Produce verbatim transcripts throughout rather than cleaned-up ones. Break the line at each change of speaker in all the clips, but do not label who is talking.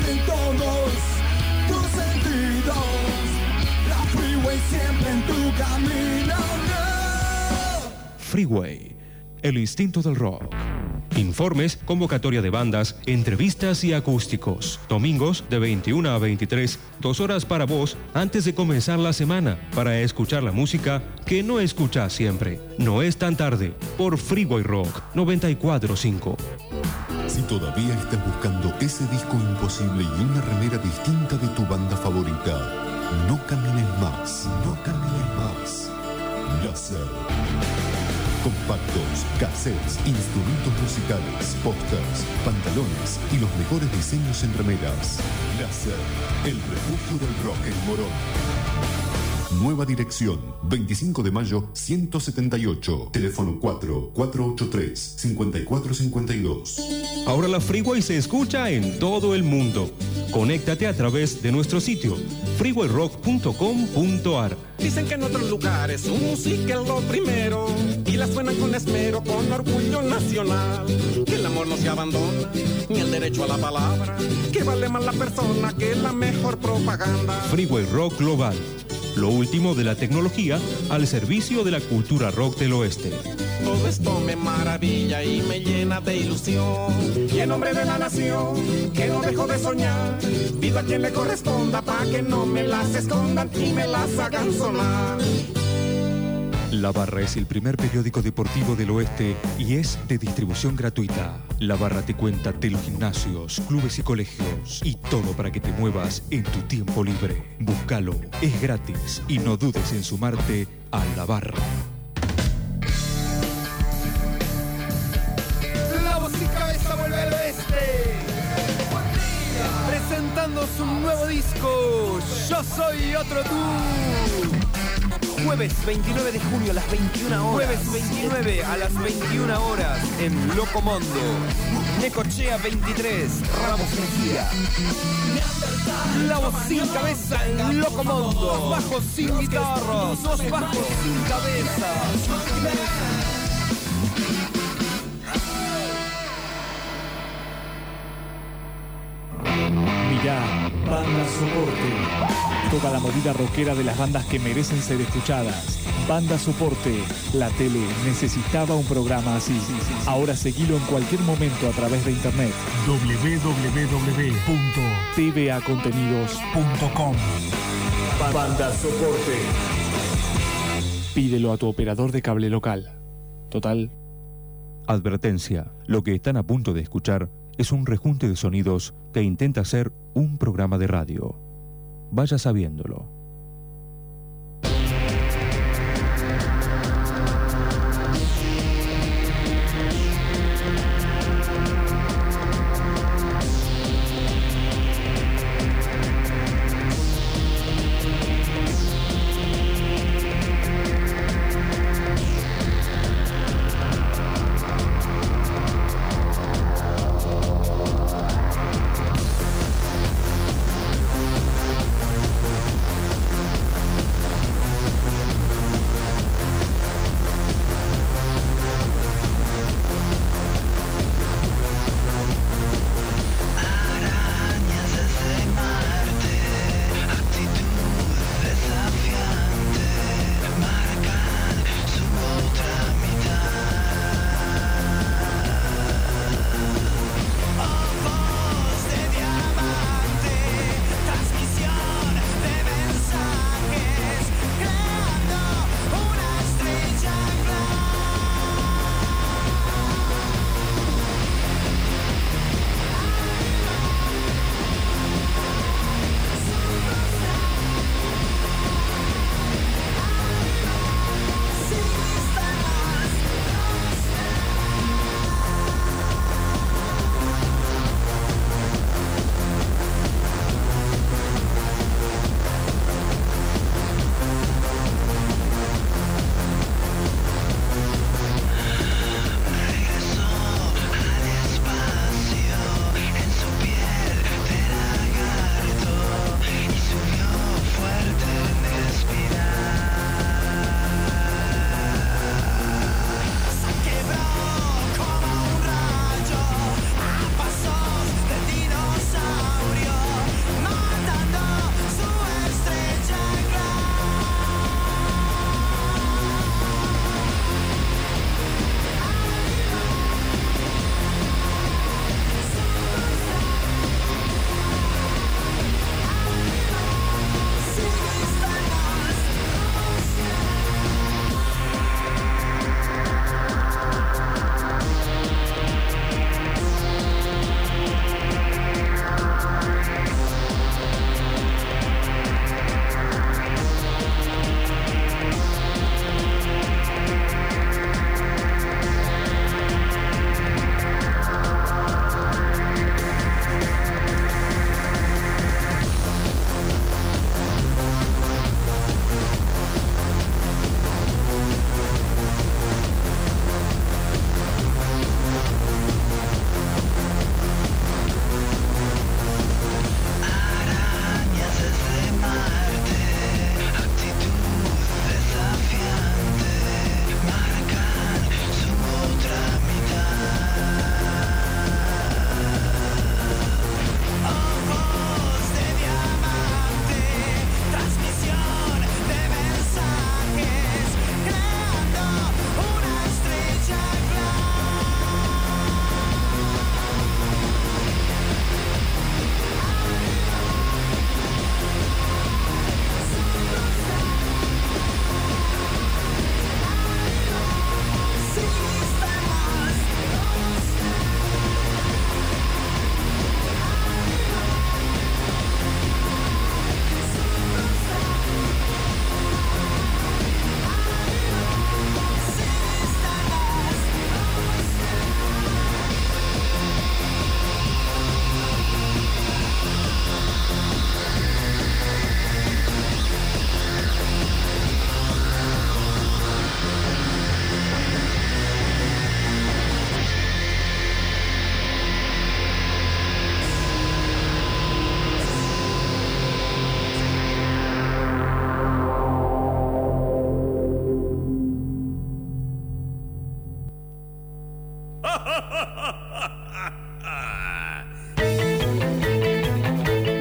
en todos tus sentidos. La Freeway siempre en tu camino. No.
Freeway, el instinto del rock. Informes, convocatoria de bandas, entrevistas y acústicos. Domingos de veintiuna a veintitrés, dos horas para vos antes de comenzar la semana, para escuchar la música que no escuchás siempre. No es tan tarde, por Freeway Rock noventa y cuatro punto cinco.
Si todavía estás buscando ese disco imposible y una remera distinta de tu banda favorita, no camines más, no camines más. Láser. Compactos, cassettes, instrumentos musicales, pósters, pantalones y los mejores diseños en remeras. Láser, el refugio del rock en Morón. Nueva dirección, veinticinco de mayo, ciento setenta y ocho. Teléfono cuatro cuatro ocho tres, cinco cuatro cinco dos.
Ahora la Freeway se escucha en todo el mundo. Conéctate a través de nuestro sitio freeway rock punto com punto a r.
Dicen que en otros lugares su música es lo primero y la suenan con esmero, con orgullo nacional. Que el amor no se abandona, ni el derecho a la palabra, que vale más la persona que la mejor propaganda.
Freeway Rock Global, lo último de la tecnología al servicio de la cultura rock del oeste.
Todo esto me maravilla y me llena de ilusión. Y en nombre de la nación, que no dejo de soñar, pido a quien le corresponda pa' que no me las escondan y me las hagan sonar.
La Barra es el primer periódico deportivo del oeste y es de distribución gratuita. La Barra te cuenta de los gimnasios, clubes y colegios y todo para que te muevas en tu tiempo libre. Búscalo, es gratis y no dudes en sumarte a La Barra.
La Voz Sin Cabeza vuelve al oeste, presentando su nuevo disco, Yo Soy Otro Tú. Jueves veintinueve de junio a las veintiuna horas. Jueves veintinueve a las veintiuna horas en Locomondo. Necochea veintitrés, Ramos Mejía. La Voz Sin Cabeza en Locomondo. Dos bajos sin guitarras, dos bajos sin cabeza.
Mirá, Banda Soporte. Toda la movida rockera de las bandas que merecen ser escuchadas. Banda Soporte. La tele necesitaba un programa así. Ahora seguilo en cualquier momento a través de internet.
doble u doble u doble u punto
t v a contenidos punto com.
Banda Soporte.
Pídelo a tu operador de cable local. Total.
Advertencia. Lo que están a punto de escuchar es un rejunte de sonidos que intenta ser un programa de radio. Vaya sabiéndolo.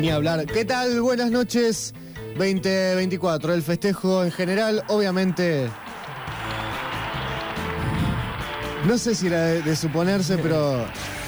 ni hablar. ¿Qué tal? Buenas noches. veinte veinticuatro, el festejo en general, obviamente. No sé si era de, de suponerse, pero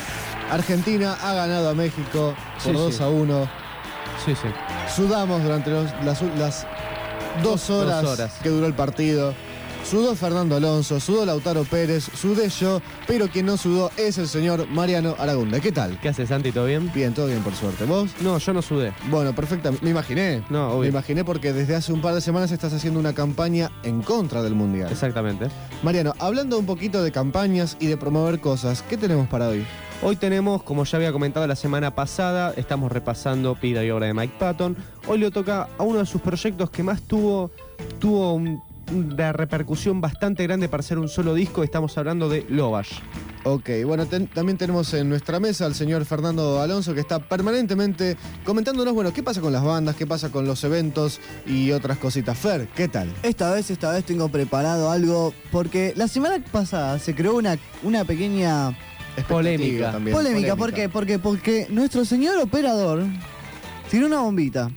Argentina ha ganado a México por
Sí,
dos
sí.
a uno.
Sí, sí.
Sudamos durante los- las, las dos, horas
dos horas.
que duró el partido. Sudó Fernando Alonso, sudó Lautaro Pérez, sudé yo, pero quien no sudó es el señor Mariano Aragunda. ¿Qué tal?
¿Qué haces, Santi? ¿Todo bien?
Bien, todo bien, por suerte. ¿Vos?
No, yo no sudé.
Bueno, perfectamente. Me imaginé.
No,
Me
obvio.
imaginé porque desde hace un par de semanas estás haciendo una campaña en contra del Mundial.
Exactamente.
Mariano, hablando un poquito de campañas y de promover cosas, ¿qué tenemos para hoy?
Hoy tenemos, como ya había comentado la semana pasada, estamos repasando vida y obra de Mike Patton. Hoy le toca a uno de sus proyectos que más tuvo, tuvo un- una repercusión bastante grande para ser un solo disco. Estamos hablando de Lovash.
Ok, bueno, ten- también tenemos en nuestra mesa al señor Fernando Alonso, que está permanentemente comentándonos, bueno, qué pasa con las bandas, qué pasa con los eventos y otras cositas. Fer, ¿qué tal?
Esta vez, esta vez tengo preparado algo, porque la semana pasada se creó una, una pequeña
Polémica también.
polémica. ¿Por qué? Porque, porque nuestro señor operador tiró una bombita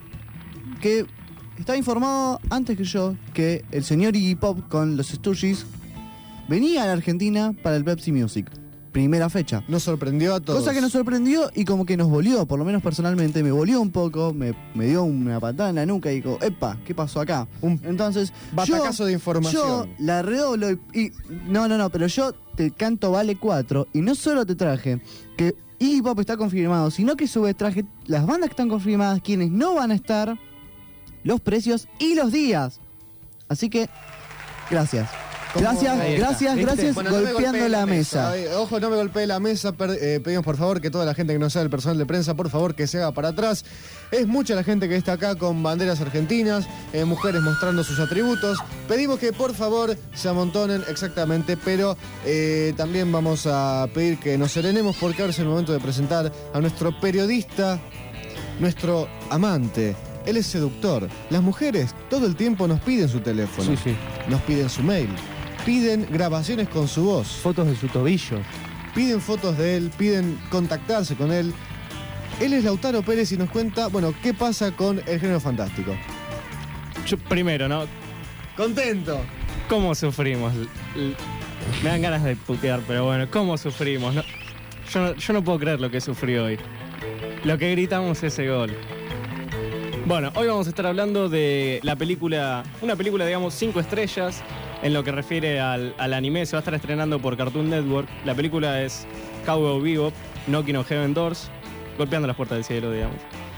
que estaba informado antes que yo que el señor Iggy Pop con los Stooges venía a la Argentina para el Pepsi Music. Primera fecha.
Nos sorprendió a todos.
Cosa que nos sorprendió y como que nos volvió, por lo menos personalmente, me volvió un poco, me, me dio una patada en la nuca y dijo, epa, ¿qué pasó acá?
Un
Entonces,
batacazo
yo-
de información.
Yo la redoblo y, y- No, no, no, pero yo te canto Vale cuatro y no solo te traje que Iggy Pop está confirmado, sino que a su vez traje las bandas que están confirmadas, quienes no van a estar, los precios y los días. Así que, gracias.
¿Cómo?
Gracias,
Ahí está.
gracias,
¿Viste?
gracias,
Bueno, no me
golpeando
golpee
la mesa.
Ay, ojo, no me golpee la mesa. Per- eh, pedimos por favor que toda la gente que no sea del personal de prensa, por favor, que se haga para atrás. Es mucha la gente que está acá con banderas argentinas, eh, mujeres mostrando sus atributos. Pedimos que por favor se amontonen exactamente, pero eh, también vamos a pedir que nos serenemos porque ahora es el momento de presentar a nuestro periodista, nuestro amante. Él es seductor. Las mujeres todo el tiempo nos piden su teléfono,
Sí, sí.
nos piden su mail, piden grabaciones con su voz,
Fotos de su tobillo.
piden fotos de él, piden contactarse con él. Él es Lautaro Pérez y nos cuenta, bueno, qué pasa con el género fantástico.
Yo, primero, ¿no?
¡Contento!
¿Cómo sufrimos? L- l- Me dan ganas de putear, pero bueno, ¿cómo sufrimos? No- yo, no, yo no puedo creer lo que sufrí hoy. Lo que gritamos ese gol. Bueno, hoy vamos a estar hablando de la película, una película, digamos, cinco estrellas en lo que refiere al, al anime. Se va a estar estrenando por Cartoon Network. La película es Cowboy Bebop, Knocking on Heaven Doors, golpeando las puertas del cielo, digamos.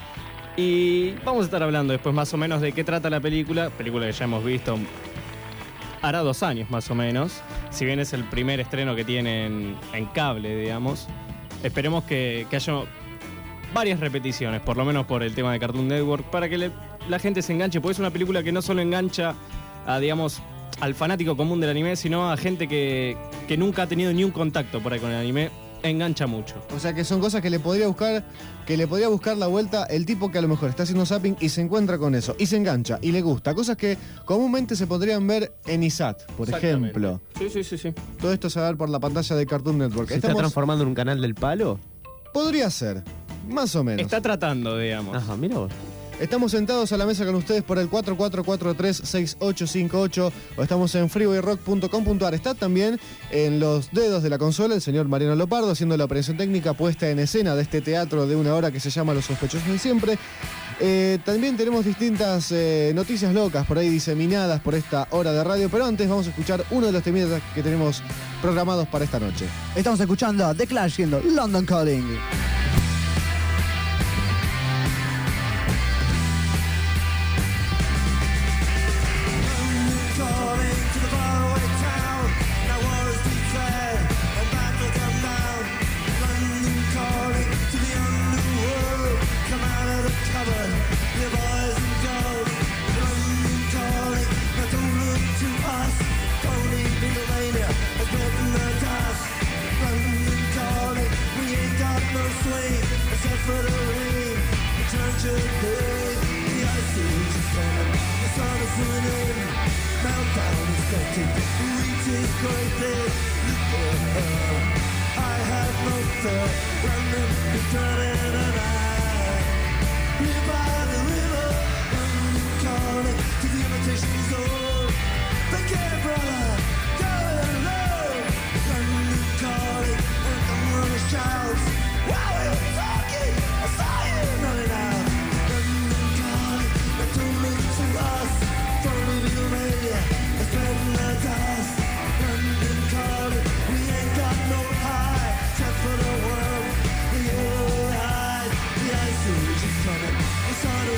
Y vamos a estar hablando después más o menos de qué trata la película, película que ya hemos visto hará dos años más o menos, si bien es el primer estreno que tiene en, en cable, digamos. Esperemos que, que haya varias repeticiones, por lo menos por el tema de Cartoon Network, para que le- la gente se enganche, porque es una película que no solo engancha a, digamos, al fanático común del anime, sino a gente que, que nunca ha tenido ni un contacto por ahí con el anime. Engancha mucho.
O sea que son cosas que le podría buscar, que le podría buscar la vuelta el tipo que a lo mejor está haciendo zapping y se encuentra con eso, y se engancha, y le gusta. Cosas que comúnmente se podrían ver en I S A T, por
Exactamente.
ejemplo.
Sí, sí, sí, sí.
Todo esto se va a ver por la pantalla de Cartoon Network.
¿Se está
Estamos-
transformando en un canal del palo?
Podría ser, más o menos.
Está tratando, digamos.
Ajá, mira vos.
Estamos sentados a la mesa con ustedes por el cuatro cuatro cuatro tres seis ocho cinco ocho o estamos en freeway rock punto com punto a r. Está también en los dedos de la consola el señor Mariano Lopardo haciendo la operación técnica puesta en escena de este teatro de una hora que se llama Los Sospechosos de Siempre. Eh, también tenemos distintas eh, noticias locas por ahí diseminadas por esta hora de radio, pero antes vamos a escuchar uno de los temitas que tenemos programados para esta noche.
Estamos escuchando a The Clash siendo London Calling.
Calling to the faraway town. Now war is declared and battle come down. London calling to the underworld. Come out of the cupboard, you boys and girls. London calling, now don't look to us. Tony Pennsylvania has broken the dust. London calling, we ain't got no swing except for the rain. The church of pain, the ice is coming, the sun is zooming in. Meltdown expected, reaches greatly. I have no fear, London is turning and I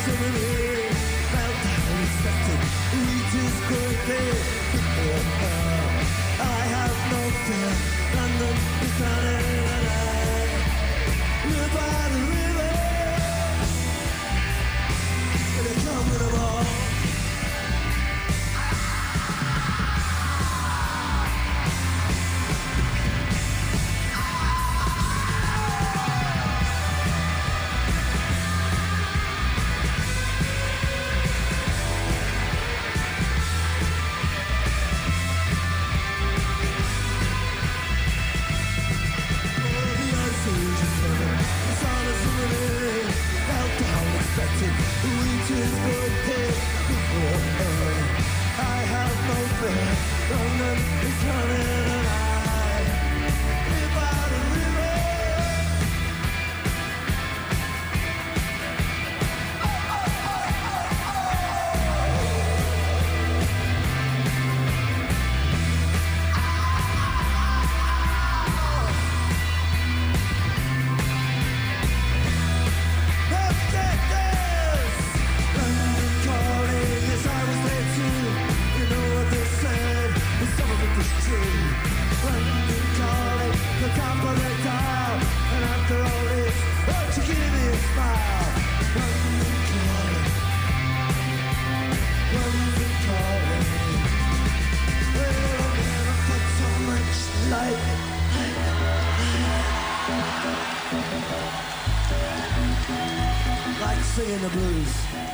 Singing the blues.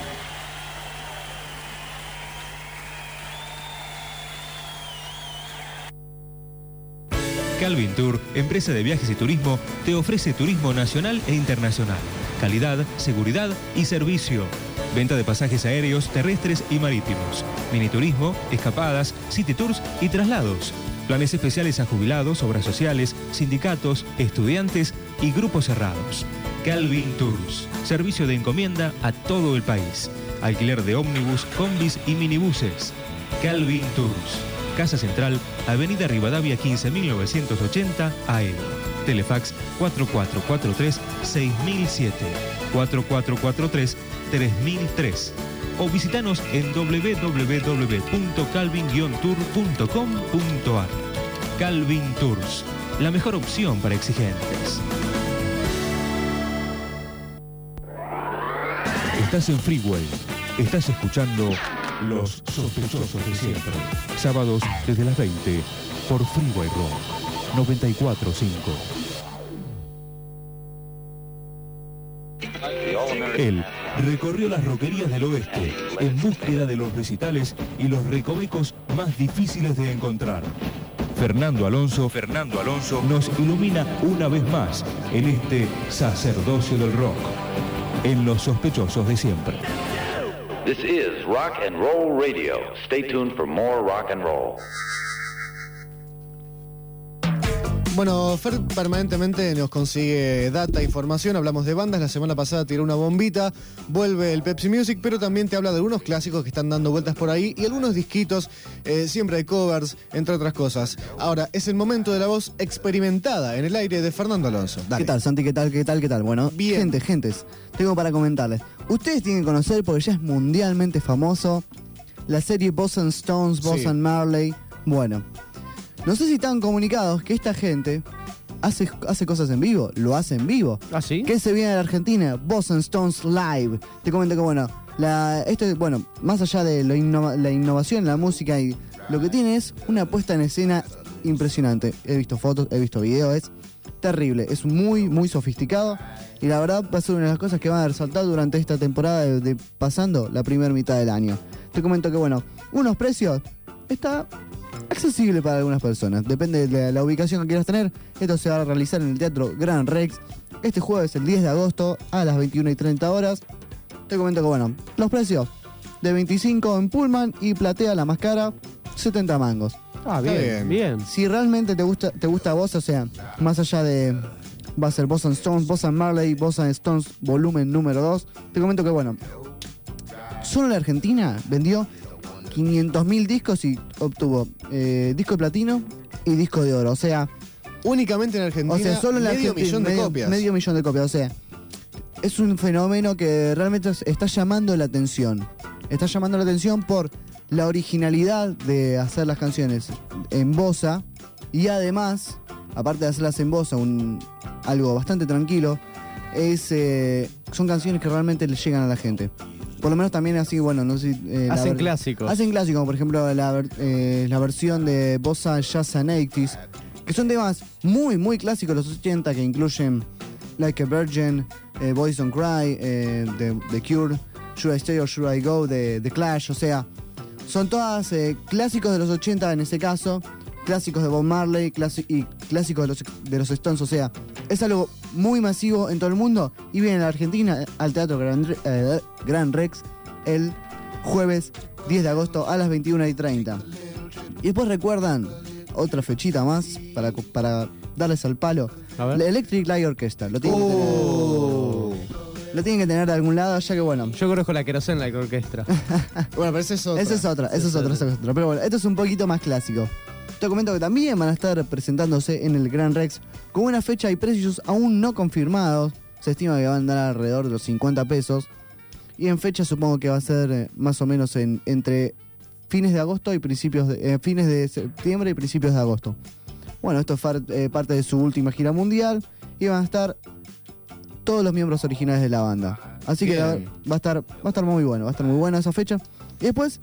Calvin Tour, empresa de viajes y turismo, te ofrece turismo nacional e internacional, calidad, seguridad y servicio. Venta de pasajes aéreos, terrestres y marítimos, miniturismo, escapadas, city tours y traslados. Planes especiales a jubilados, obras sociales, sindicatos, estudiantes y grupos cerrados. Calvin Tours, servicio de encomienda a todo el país. Alquiler de ómnibus, combis y minibuses. Calvin Tours, Casa Central, Avenida Rivadavia quince mil novecientos ochenta, A E. Telefax cuatro cuatro cuatro tres seis mil siete, cuatro cuatro cuatro tres tres mil tres o visitanos en w w w punto calvin guion tour punto com punto a r. Calvin Tours, la mejor opción para exigentes.
Estás en Freeway. Estás escuchando Los Sospechosos de Siempre. Sábados desde las veinte por Freeway Rock noventa y cuatro punto cinco. Él recorrió las roquerías del oeste en búsqueda de los recitales y los recovecos más difíciles de encontrar. Fernando Alonso, Fernando Alonso nos ilumina una vez más en este sacerdocio del rock, en Los Sospechosos de Siempre.
This is Rock and Roll Radio. Stay tuned for more rock and roll.
Bueno, Fer permanentemente nos consigue data, información, hablamos de bandas, la semana pasada tiró una bombita, vuelve el Pepsi Music, pero también te habla de algunos clásicos que están dando vueltas por ahí y algunos disquitos, eh, siempre hay covers, entre otras cosas. Ahora, es el momento de la voz experimentada en el aire de Fernando Alonso. Dale.
¿Qué tal, Santi? ¿Qué tal? ¿Qué tal? ¿Qué tal? Bueno,
Bien.
gente, gentes, tengo para comentarles. Ustedes tienen que conocer, porque ya es mundialmente famoso, la serie Boss and Stones, Boss
Sí.
and Marley. Bueno, no sé si están comunicados que esta gente hace, hace cosas en vivo, lo hace en vivo.
¿Ah, sí?
¿Qué se viene de la Argentina? Boss and Stones Live. Te comento que, bueno, la, esto, bueno, más allá de lo innova, la innovación, la música y lo que tiene es una puesta en escena impresionante. He visto fotos, he visto videos, es terrible, es muy, muy sofisticado y la verdad va a ser una de las cosas que van a resaltar durante esta temporada de, de pasando la primera mitad del año. Te comento que, bueno, unos precios, está accesible para algunas personas, depende de la, la ubicación que quieras tener. Esto se va a realizar en el Teatro Gran Rex este jueves, el diez de agosto, a las veintiuna y treinta horas. Te comento que, bueno, los precios de veinticinco en Pullman y platea la más cara, setenta mangos.
Ah, bien,
bien.
bien.
Si realmente te gusta, te gusta a vos, o sea, más allá de, va a ser Boss and Stones, Boss and Marley, Boss and Stones volumen número dos, te comento que, bueno, solo la Argentina vendió quinientos mil discos y obtuvo eh, disco de platino y disco de oro, o sea,
Únicamente en Argentina,
o sea, solo en la
medio
Argentina,
millón de
medio,
copias.
medio millón de copias, o sea, es un fenómeno que realmente está llamando la atención. Está llamando la atención por la originalidad de hacer las canciones en bossa y además, aparte de hacerlas en bossa, un, algo bastante tranquilo, es, eh, son canciones que realmente le llegan a la gente. Por lo menos también así, bueno, no sé... Eh,
hacen
ver-
clásicos.
Hacen clásicos, como por ejemplo la, ver- eh, la versión de Bossa Jazz and eighties, que son temas muy, muy clásicos de los ochenta, que incluyen Like a Virgin, eh, Boys Don't Cry, eh, The, The Cure, Should I Stay or Should I Go, de The Clash, o sea, son todas eh, clásicos de los ochenta en ese caso, clásicos de Bob Marley clasi- y clásicos de los, de los Stones, o sea, es algo muy masivo en todo el mundo y viene a la Argentina al Teatro Gran, Re- eh, Gran Rex el jueves diez de agosto a las veintiuna y treinta. Y después recuerdan otra fechita más para, para darles al palo. La Electric Light Orchestra. Lo tienen, que tener, lo tienen que tener de algún lado, ya que bueno.
Yo conozco la Querosene Light Orchestra.
Bueno, pero esa es otra.
Esa es otra, esa es otra, esa es otra. Pero bueno, esto es un poquito más clásico. Te comento que también van a estar presentándose en el Gran Rex con una fecha y precios aún no confirmados. Se estima que van a andar alrededor de los cincuenta pesos. Y en fecha supongo que va a ser eh, más o menos en, entre fines de agosto y principios de, eh, fines de septiembre y principios de agosto. Bueno, esto es far- eh, parte de su última gira mundial y van a estar todos los miembros originales de la banda. Así que la-
Bien.
va a estar va a estar muy bueno, va a estar muy buena esa fecha. Y después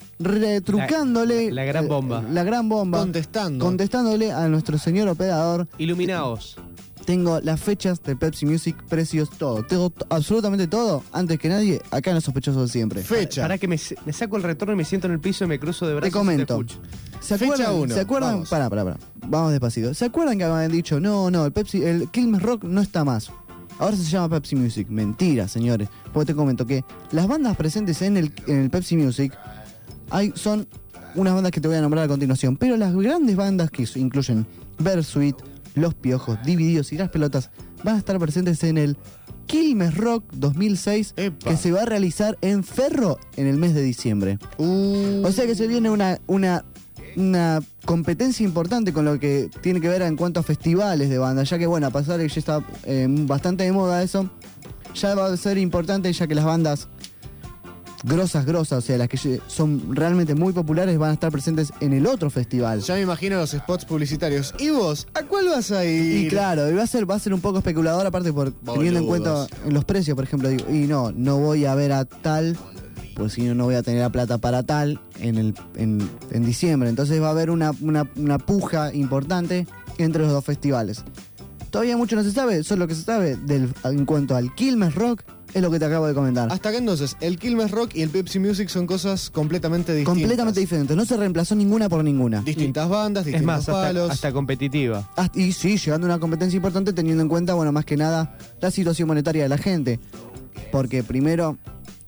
retrucándole
La- la gran
eh,
bomba.
la gran bomba,
Contestando.
contestándole a nuestro señor operador.
Iluminaos.
Tengo las fechas de Pepsi Music, precios, todo. Tengo t- absolutamente todo, antes que nadie, acá en Los Sospechosos de Siempre.
Fecha.
Para que me, me saco el retorno y me siento en el piso y me cruzo de brazos.
Te comento.
y te escucho.
¿Se
Fecha
acuerdan?
uno,
¿Se acuerdan?
vamos.
Pará, pará, pará. Vamos despacito. ¿Se acuerdan que habían dicho, no, no, el Pepsi, el Quilmes Rock no está más? Ahora se llama Pepsi Music. Mentira, señores. Porque te comento que las bandas presentes en el, en el Pepsi Music hay, son unas bandas que te voy a nombrar a continuación. Pero las grandes bandas que incluyen Bersuit, Los Piojos, Divididos y Las Pelotas van a estar presentes en el Quilmes Rock dos mil seis,
Epa.
que se va a realizar en Ferro en el mes de diciembre.
Uh,
O sea que se viene una, una, una competencia importante con lo que tiene que ver en cuanto a festivales de banda, ya que bueno, a pesar de que ya está eh, bastante de moda eso, ya va a ser importante ya que las bandas grosas, grosas, o sea, las que son realmente muy populares van a estar presentes en el otro festival.
ya me imagino los spots publicitarios. ¿Y vos? ¿A cuál vas a ir?
Y claro, y va a ser, va a ser un poco especulador, aparte por teniendo en cuenta
Boludos.
los precios, por ejemplo, digo, y no, no voy a ver a tal, pues si no, no voy a tener la plata para tal en el en, en diciembre. Entonces va a haber una, una, una puja importante entre los dos festivales. Todavía mucho no se sabe, solo lo que se sabe del, en cuanto al Quilmes Rock es lo que te acabo de comentar.
Hasta acá entonces, el Quilmes Rock y el Pepsi Music son cosas completamente distintas.
Completamente diferentes, no se reemplazó ninguna por ninguna.
Distintas bandas,
Es
distintos
más, hasta,
palos.
hasta competitiva.
Hasta- Y sí, llegando a una competencia importante teniendo en cuenta, bueno, más que nada, la situación monetaria de la gente. Porque primero,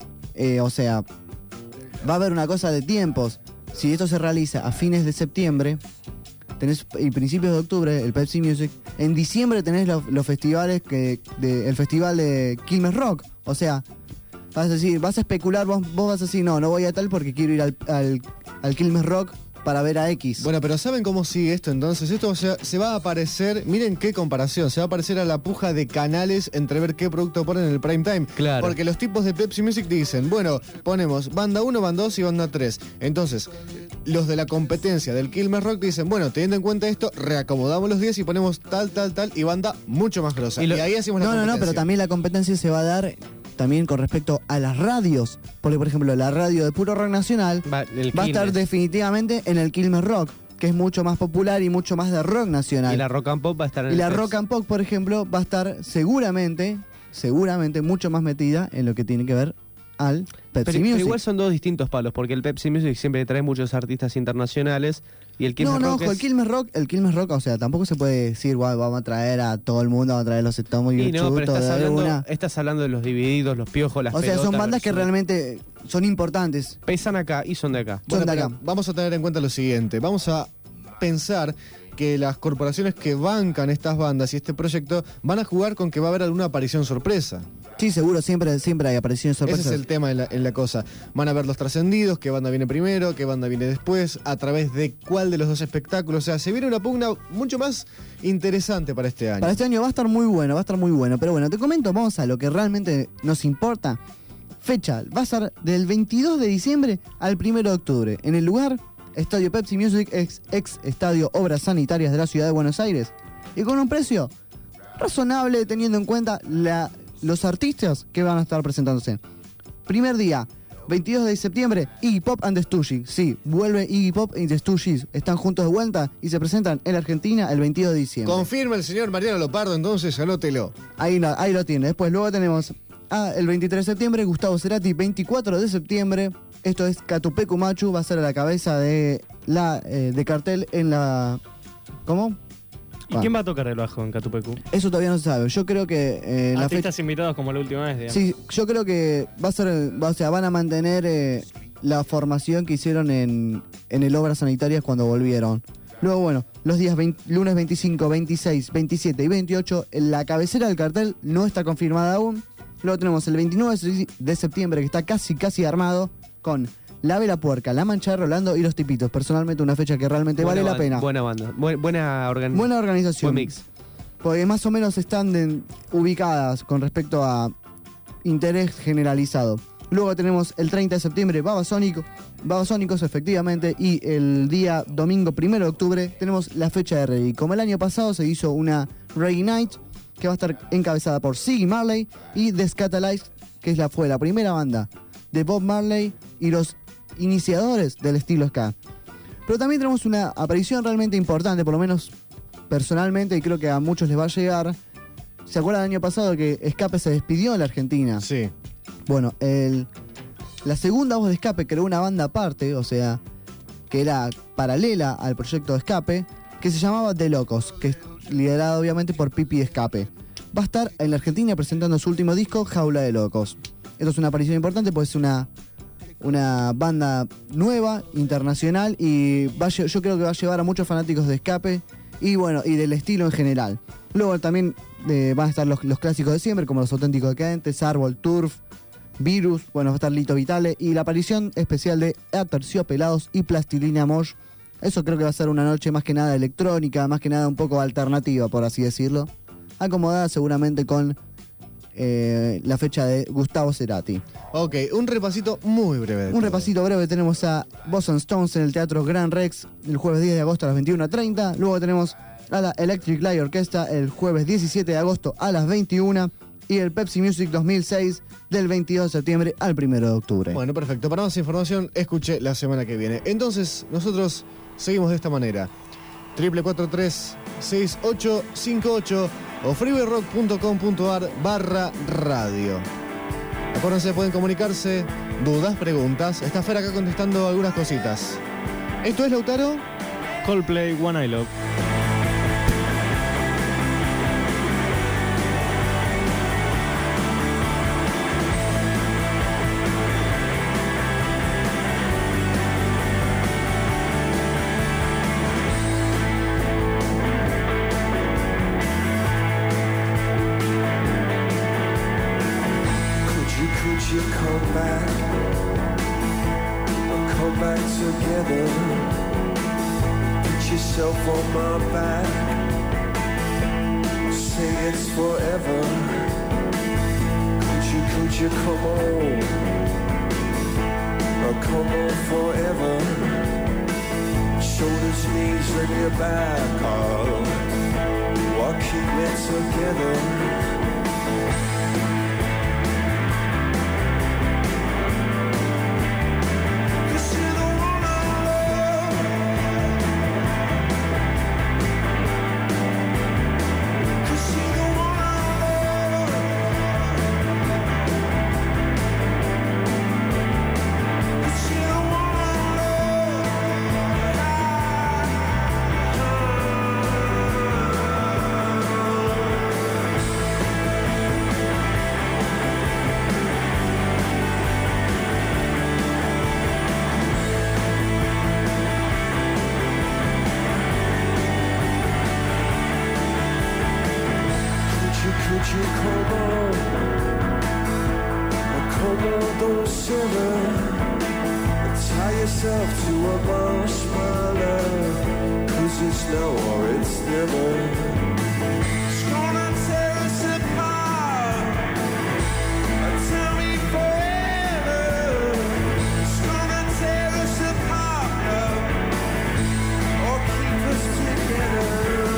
eh, o sea, va a haber una cosa de tiempos. Si esto se realiza a fines de septiembre, tenés y principios de octubre el Pepsi Music, en diciembre tenés los, los festivales, que de- el festival de Quilmes Rock. O sea, vas a decir, vas a especular, vos, vos vas a decir, no, no voy a tal porque quiero ir al, al, al Quilmes Rock para ver a X.
Bueno, pero ¿saben cómo sigue esto entonces? Esto se, se va a aparecer, miren qué comparación, se va a aparecer a la puja de canales entre ver qué producto ponen en el prime time.
Claro.
Porque los tipos de Pepsi Music dicen, bueno, ponemos banda uno, banda dos y banda tres. Entonces, los de la competencia del Quilmes Rock dicen, bueno, teniendo en cuenta esto, reacomodamos los diez y ponemos tal, tal, tal y banda mucho más grosa.
Y
Y,
lo-
ahí hacemos la
No, no, no,
competencia.
pero también la competencia se va a dar también con respecto a las radios. Porque, por ejemplo, la radio de Puro Rock Nacional
Va, el
va a estar
Quilmes.
definitivamente en el Quilmes Rock, que es mucho más popular y mucho más de rock nacional.
Y la Rock and Pop va a estar en
Y
el
la
Pepsi.
Rock and Pop, por ejemplo, va a estar seguramente, seguramente mucho más metida en lo que tiene que ver al Pepsi
Pero, pero
Music.
igual son dos distintos palos, porque el Pepsi Music siempre trae muchos artistas internacionales y el Quilmes
No, no,
Rock
ojo, el
es-
Quilmes Rock, el Quilmes Rock, o sea, tampoco se puede decir, "Guau, vamos a traer a todo el mundo, vamos a traer los Stones y
Y
los
no, pero
Chutos
estás
de
hablando,
una".
estás hablando de los Divididos, los Piojos, las
O sea, son
Pelotas,
bandas que
los-
realmente son importantes.
pesan acá y son de acá.
Bueno,
son de
pero
acá.
vamos a tener en cuenta lo siguiente. Vamos a pensar que las corporaciones que bancan estas bandas y este proyecto van a jugar con que va a haber alguna aparición sorpresa.
Sí, seguro, siempre, siempre hay apariciones sorpresas.
Ese es el tema en la, en la cosa. Van a ver los trascendidos, qué banda viene primero, qué banda viene después, a través de cuál de los dos espectáculos. O sea, se viene una pugna mucho más interesante para este año.
Para este año va a estar muy bueno, va a estar muy bueno. Pero bueno, te comento, vamos a lo que realmente nos importa. Fecha, va a ser del veintidós de diciembre al primero de octubre. En el lugar, Estadio Pepsi Music, ex, ex Estadio Obras Sanitarias de la Ciudad de Buenos Aires. Y con un precio razonable teniendo en cuenta la... los artistas que van a estar presentándose. Primer día, veintidós de septiembre, Iggy Pop and the Stooges. Sí, vuelve Iggy Pop y the Stooges. Están juntos de vuelta y se presentan en la Argentina el veintidós de diciembre.
Confirma el señor Mariano Lopardo, entonces anótelo.
Ahí, no, ahí lo tiene. Después luego tenemos ah, el veintitrés de septiembre, Gustavo Cerati. veinticuatro de septiembre, esto es Catupecu Machu, va a ser a la cabeza de la eh, de cartel en la... ¿Cómo?
¿Y quién va a tocar el bajo en Catupecu?
Eso todavía no se sabe. Yo creo que... Eh, la
Artistas
fecha...
invitados como la última vez, digamos.
Sí, yo creo que va a ser... Va, o sea, van a mantener eh, la formación que hicieron en, en el Obras Sanitarias cuando volvieron. Luego, bueno, los días veinte, lunes veinticinco, veintiséis, veintisiete y veintiocho, la cabecera del cartel no está confirmada aún. Luego tenemos el veintinueve de septiembre, que está casi, casi armado, con... La Vela Puerca, La Mancha de Rolando y Los Tipitos. Personalmente una fecha que realmente
buena
vale
banda,
la pena.
Buena banda, buena, buena, organi
buena organización.
Buen mix.
Porque más o menos están de, ubicadas con respecto a interés generalizado. Luego tenemos el treinta de septiembre, Babasónico, Babasónicos efectivamente, y el día domingo primero de octubre tenemos la fecha de reggae. Como el año pasado se hizo una Reggae Night que va a estar encabezada por Ziggy Marley y The Scatalites, que es la, fue la primera banda de Bob Marley y los iniciadores del estilo ska. Pero también tenemos una aparición realmente importante, por lo menos personalmente, y creo que a muchos les va a llegar. ¿Se acuerdan del año pasado que Escape se despidió en la Argentina?
Sí.
Bueno, el, la segunda voz de Escape creó una banda aparte, o sea, que era paralela al proyecto de Escape, que se llamaba The Locos, que es liderado obviamente por Pipi Escape. Va a estar en la Argentina presentando su último disco, Jaula de Locos. Esto es una aparición importante, pues es una... una banda nueva, internacional, y va a, yo creo que va a llevar a muchos fanáticos de Escape y bueno, y del estilo en general. Luego también eh, van a estar los, los clásicos de siempre, como Los Auténticos Decadentes, Árbol, Turf, Virus, bueno, va a estar Lito Vitale, y la aparición especial de Aterciopelados y Plastilina Mosh. Eso creo que va a ser una noche más que nada electrónica, más que nada un poco alternativa, por así decirlo, acomodada seguramente con Eh, la fecha de Gustavo Cerati.
Ok, un repasito muy breve.
Un todo. repasito breve. Tenemos a Boston Stones en el Teatro Gran Rex el jueves diez de agosto a las veintiuna treinta. Luego tenemos a la Electric Light Orchestra el jueves diecisiete de agosto a las veintiuna. Y el Pepsi Music dos mil seis del veintidós de septiembre al primero de octubre.
Bueno, perfecto. Para más información, escuche la semana que viene. Entonces, nosotros seguimos de esta manera. Triple cuatro tres seis ocho cinco ocho o freewayrock punto com punto ar barra radio. Acuérdense, pueden comunicarse, dudas, preguntas. Está Fer acá contestando algunas cositas. ¿Esto es, Lautaro?
Coldplay, One I Love.
You come back, come back together. Put yourself on my back. Say it's forever. Could you, could you come on? Or come on forever? Shoulders, knees, and your back. Oh, what keep it together? come on, don't simmer. Tie yourself to a marshmallow, 'cause it's now or it's never. It's gonna tear us apart, tell me forever. It's gonna tear us apart now, or keep us together.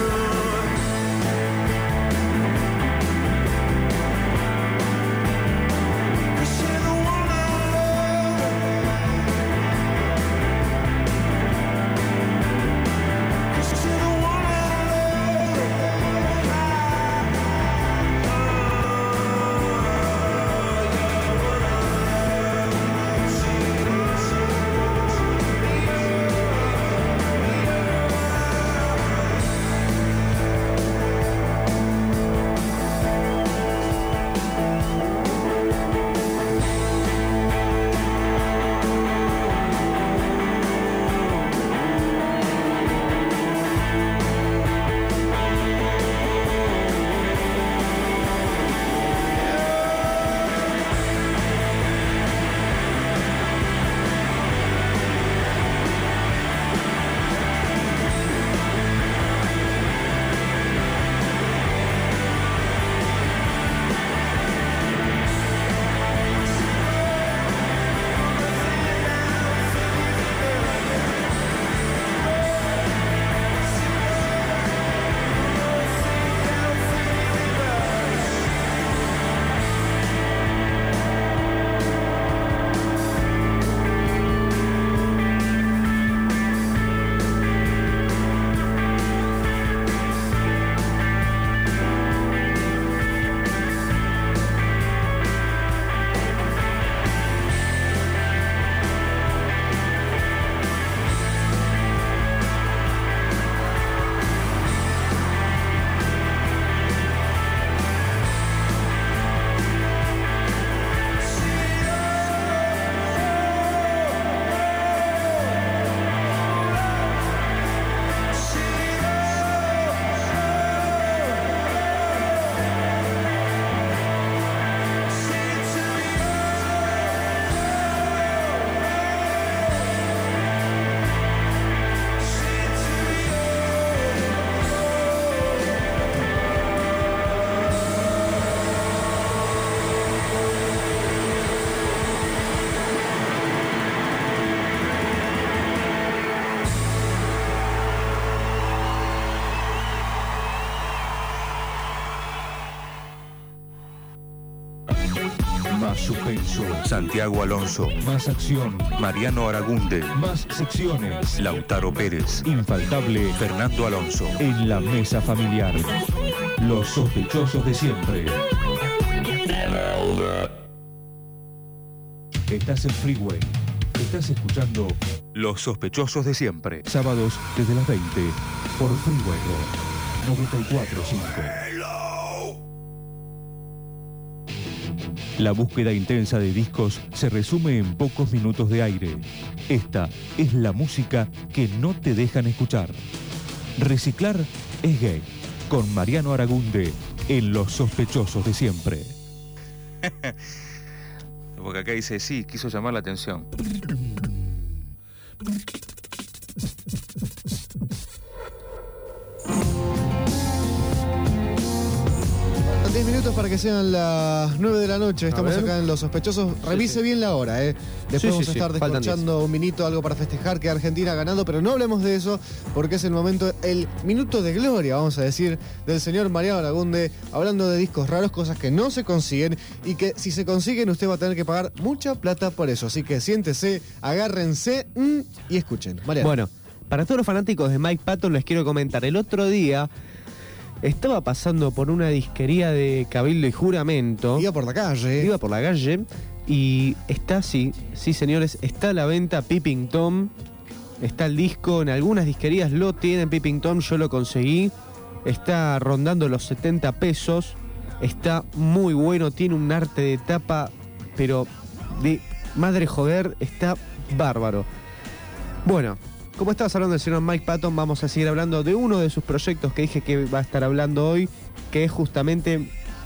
Más suspenso.
Santiago Alonso.
Más acción.
Mariano Aragunde.
Más secciones.
Lautaro Pérez.
Infaltable.
Fernando Alonso.
En la mesa familiar. Los sospechosos de siempre. Estás en Freeway. Estás escuchando
Los sospechosos de siempre.
sábados desde las veinte por Freeway noventa y cuatro punto cinco. La búsqueda intensa de discos se resume en pocos minutos de aire. Esta es la música que no te dejan escuchar. Reciclar es gay. Con Mariano Aragunde en Los sospechosos de siempre.
Porque acá dice, sí, quiso llamar la atención.
diez minutos para que sean las nueve de la noche. Estamos acá en Los Sospechosos. Revise
Sí, sí.
bien la hora, ¿eh? Después
Sí,
vamos
sí,
a estar
sí. Faltan
descorchando un minuto, algo para festejar que Argentina ha ganado, pero no hablemos de eso porque es el momento, el minuto de gloria, vamos a decir, del señor Mariano Aragunde, hablando de discos raros, cosas que no se consiguen y que si se consiguen usted va a tener que pagar mucha plata por eso. Así que siéntese, agárrense mm, y escuchen. Mariano.
Bueno, para todos los fanáticos de Mike Patton les quiero comentar. El otro día estaba pasando por una disquería de Cabildo y Juramento.
Iba por la calle.
Iba por la calle y está, sí, sí señores, está a la venta Peeping Tom. Está el disco, en algunas disquerías lo tienen Peeping Tom, yo lo conseguí. Está rondando los setenta pesos. Está muy bueno, tiene un arte de tapa, pero de madre joder, está bárbaro. Bueno, como estabas hablando del señor Mike Patton, vamos a seguir hablando de uno de sus proyectos que dije que va a estar hablando hoy, que es justamente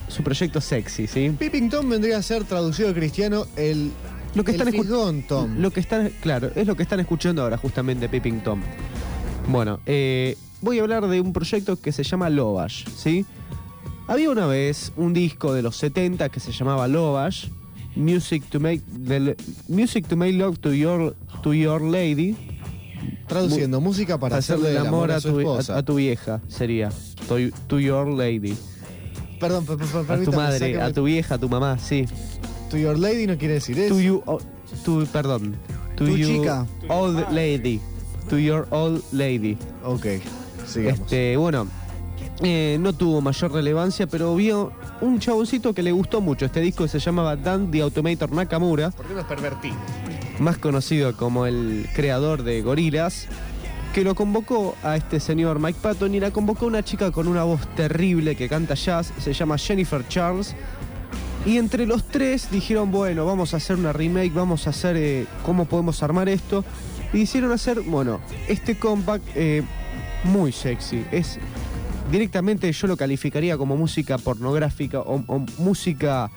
su proyecto sexy, ¿sí?
Peeping Tom vendría a ser traducido al cristiano el,
lo que están
el figón Tom.
Lo que están, claro, es lo que están escuchando ahora justamente Peeping Tom. Bueno, eh, voy a hablar de un proyecto que se llama Lovash, ¿sí? Había una vez un disco de los setenta que se llamaba Lovash, Music to Make the, Music to Make Love to Your to Your Lady.
Traduciendo, Mu música para, para hacerle el amor a, a, tu,
a, a tu vieja, sería. To, to Your Lady.
Perdón, per, per,
per, a tu madre, sácame. A tu vieja, a tu mamá, sí.
To Your Lady no quiere decir eso.
To you, oh, to, perdón. To
tu
you,
chica.
Old lady. To Your Old Lady.
Ok, sigamos.
Este, bueno, eh, no tuvo mayor relevancia, pero vio un chaboncito que le gustó mucho. Este disco se llamaba Dan the Automator Nakamura.
¿Por qué no es pervertido?
Más conocido como el creador de Gorillaz, que lo convocó a este señor Mike Patton y la convocó una chica con una voz terrible que canta jazz, se llama Jennifer Charles. Y entre los tres dijeron, bueno, vamos a hacer una remake, vamos a hacer eh, cómo podemos armar esto. Y hicieron hacer, bueno, este compact eh, muy sexy. Es directamente, yo lo calificaría como música pornográfica o, o música,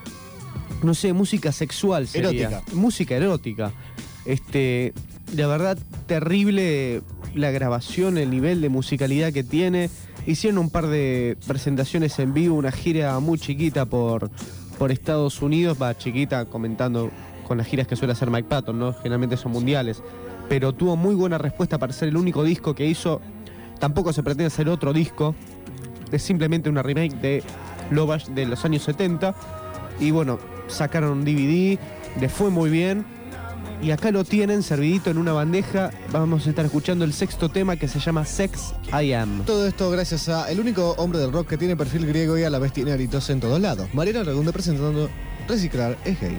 no sé, música sexual sería.
Erótica.
Música erótica. Este, la verdad, terrible la grabación, el nivel de musicalidad que tiene. Hicieron un par de presentaciones en vivo, una gira muy chiquita por, por Estados Unidos, va chiquita comentando con las giras que suele hacer Mike Patton, ¿no? Generalmente son mundiales. Pero tuvo muy buena respuesta para ser el único disco que hizo. Tampoco se pretende hacer otro disco. Es simplemente una remake de Lovash de los años setenta. Y bueno, sacaron un D V D, les fue muy bien. Y acá lo tienen servidito en una bandeja. Vamos a estar escuchando el sexto tema que se llama Sex I Am.
Todo esto gracias a el único hombre del rock que tiene perfil griego y a la vez tiene aritos en todos lados. Mariana Regunde presentando Reciclar es gay.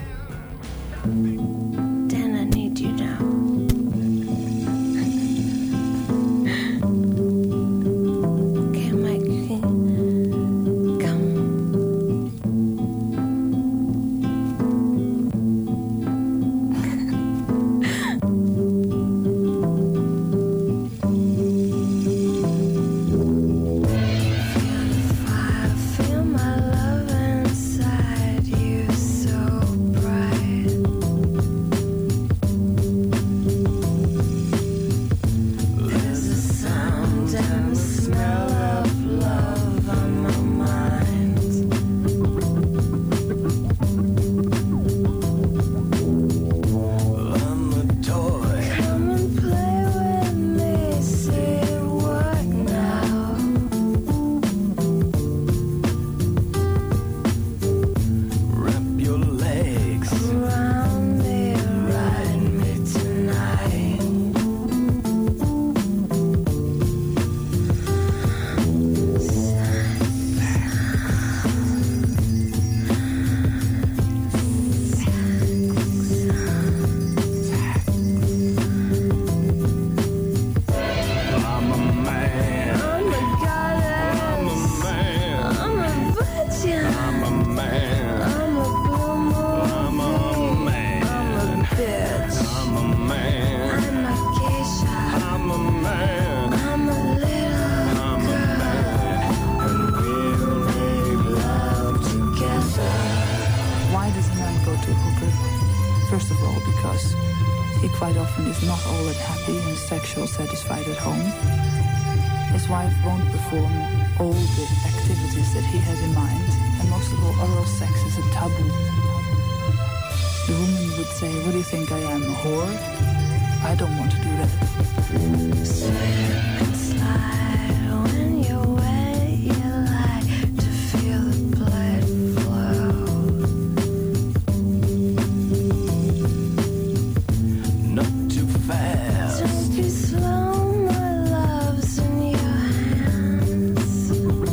Dan, I need you now.
Satisfied at home. His wife won't perform all the activities that he has in mind, and most of all, oral sex is a taboo. The woman would say, what do you think I am, a whore? I don't want to do that.
Slip and slide when you're wet, you like to feel the blood flow.
Not too fast.
Just too slow, my love's in your hands.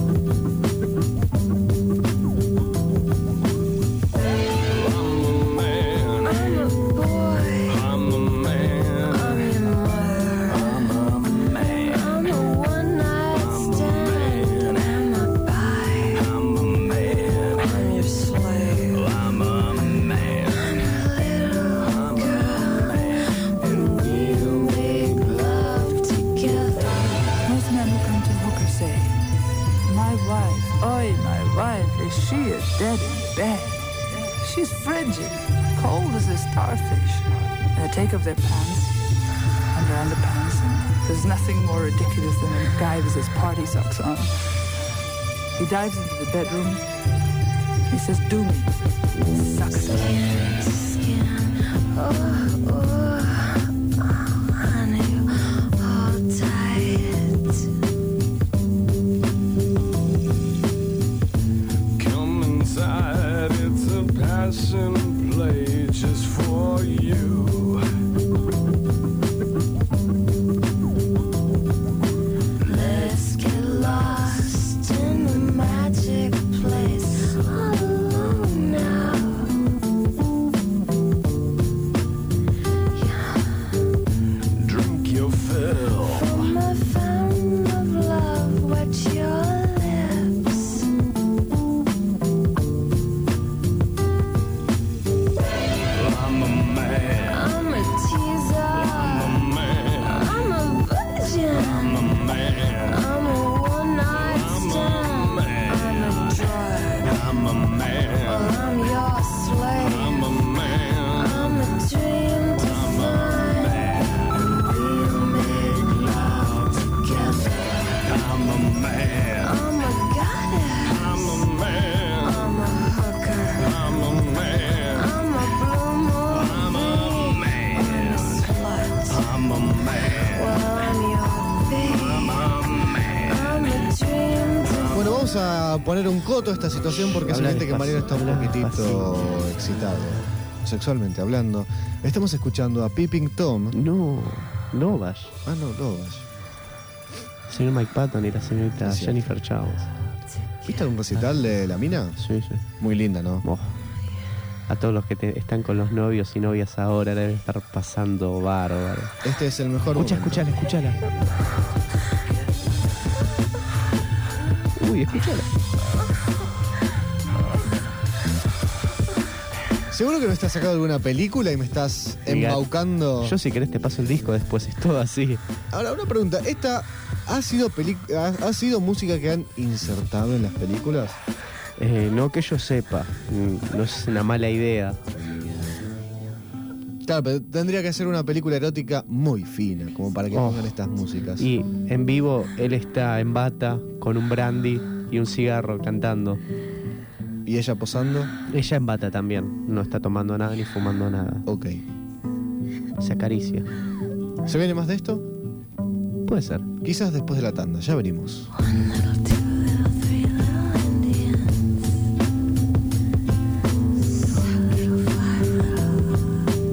I'm a man.
I'm a boy.
I'm a man.
I'm your mother.
I'm a man.
I'm the one
dead in bed. She's frigid, cold as a starfish. And they take off their pants and their underpants. And there's nothing more ridiculous than a guy with his party socks on. He dives into the bedroom. He says, do me. Suck it.
Skin, oh, oh, oh, honey, hold tight.
Come inside, it's a passion play just for you.
Let's get lost in the magic place all alone now.
Drink your fill.
From a fountain of love, wet your lips.
I'm a man.
I'm a teaser.
I'm a man.
I'm a virgin.
I'm a man.
I'm a one-night stand. I'm a drug.
I'm a man.
Well, I'm your slave.
I'm a man.
I'm a dream to find. And we'll make love together.
I'm a man.
I'm a goddess.
I'm a man.
I'm a hooker.
I'm a man.
I'm a blue moon.
I'm a man.
Slut.
I'm a man.
Well, I'm your babe.
I'm a man.
I'm a dream to
Bueno, vamos a poner un coto a esta situación porque es
Habla
evidente que Mariano está un
despacio, habla
poquitito excitado, sexualmente hablando. Estamos escuchando a Peeping Tom.
No, Lovash.
Ah, no, Lovash.
Señor Mike Patton y la señorita
Es cierto.
Jennifer Chávez.
¿Viste algún recital de la mina?
Sí, sí.
Muy linda, ¿no?
Oh. A todos los que te- están con los novios y novias ahora deben estar pasando bárbaro.
Este es el mejor
Escucha,
momento.
escuchala, escuchala. Uy, escúchala.
¿Seguro que no estás sacando alguna película y me estás
Diga,
embaucando?
Yo si querés te paso el disco después, es todo así.
Ahora, una pregunta. ¿Esta ha sido, peli- ha, ha sido música que han insertado en las películas?
Eh, no que yo sepa, mm, no es una mala idea.
Claro, pero tendría que ser una película erótica muy fina, como para que
Oh.
pongan estas músicas.
Y en vivo él está en bata con un brandy y un cigarro cantando.
¿Y ella posando?
Ella en bata también, no está tomando nada ni fumando nada.
Ok.
Se acaricia.
¿Se viene más de esto?
Puede ser.
Quizás después de la tanda, ya veremos.
one little, two little, three little Indians. Four little, five little.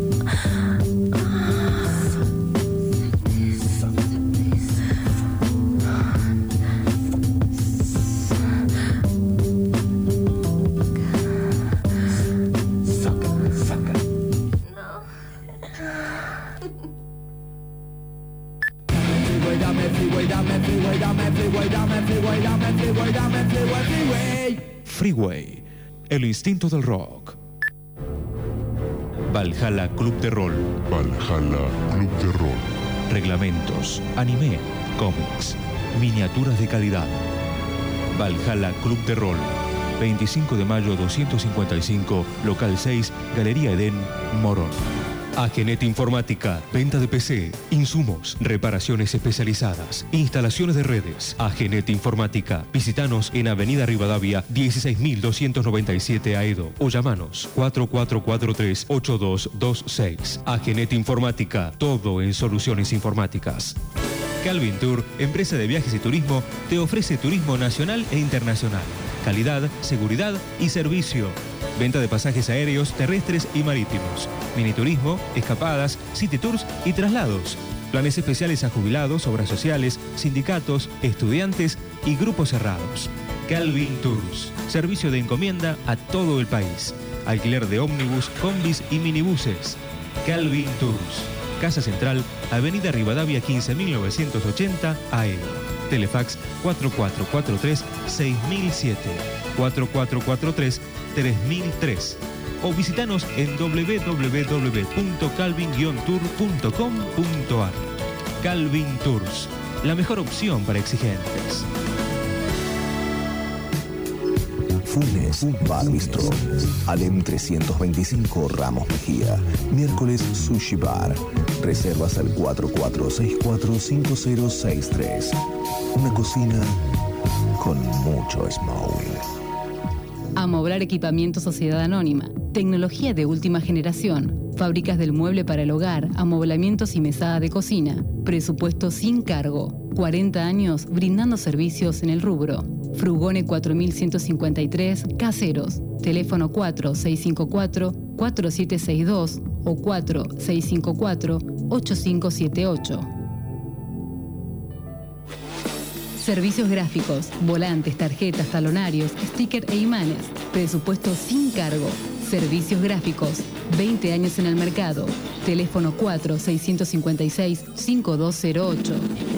Freeway, el instinto del rock. Valhalla Club de Rol.
Valhalla Club de Rol.
Reglamentos, anime, cómics, miniaturas de calidad. Valhalla Club de Rol. veinticinco de mayo doscientos cincuenta y cinco, local seis, Galería Edén, Morón. Agenet Informática, venta de P C, insumos, reparaciones especializadas, instalaciones de redes. Agenet Informática, visitanos en Avenida Rivadavia, dieciséis mil doscientos noventa y siete Aedo o llamanos cuatro cuatro cuatro tres ocho dos dos seis. Agenet Informática, todo en soluciones informáticas. Calvin Tour, empresa de viajes y turismo, te ofrece turismo nacional e internacional. Calidad, seguridad y servicio. Venta de pasajes aéreos, terrestres y marítimos. Miniturismo, escapadas, city tours y traslados. Planes especiales a jubilados, obras sociales, sindicatos, estudiantes y grupos cerrados. Calvin Tours. Servicio de encomienda a todo el país. Alquiler de ómnibus, combis y minibuses. Calvin Tours. Casa Central, Avenida Rivadavia quince mil novecientos ochenta, Aedo. Telefax cuatro cuatro cuatro tres seis mil siete, cuatro cuatro cuatro tres tres mil tres o visitanos en w w w punto calvin guion tour punto com punto a r. Calvin Tours, la mejor opción para exigentes.
Funes, Bar Bistro. Alem trescientos veinticinco, Ramos Mejía. Miércoles, Sushi Bar. Reservas al cuatro cuatro seis cuatro cinco cero seis tres. Una cocina con mucho smoking.
Amoblar Equipamiento Sociedad Anónima. Tecnología de última generación. Fábricas del mueble para el hogar, amoblamientos y mesada de cocina. Presupuesto sin cargo. cuarenta años brindando servicios en el rubro. Frugone cuatro mil ciento cincuenta y tres, Caseros. Teléfono cuatro seis cinco cuatro cuatro siete seis dos o cuatro seis cinco cuatro ocho cinco siete ocho. Servicios gráficos, volantes, tarjetas, talonarios, sticker e imanes. Presupuesto sin cargo. Servicios gráficos. veinte años en el mercado. Teléfono cuatro seis cinco seis cinco dos cero ocho.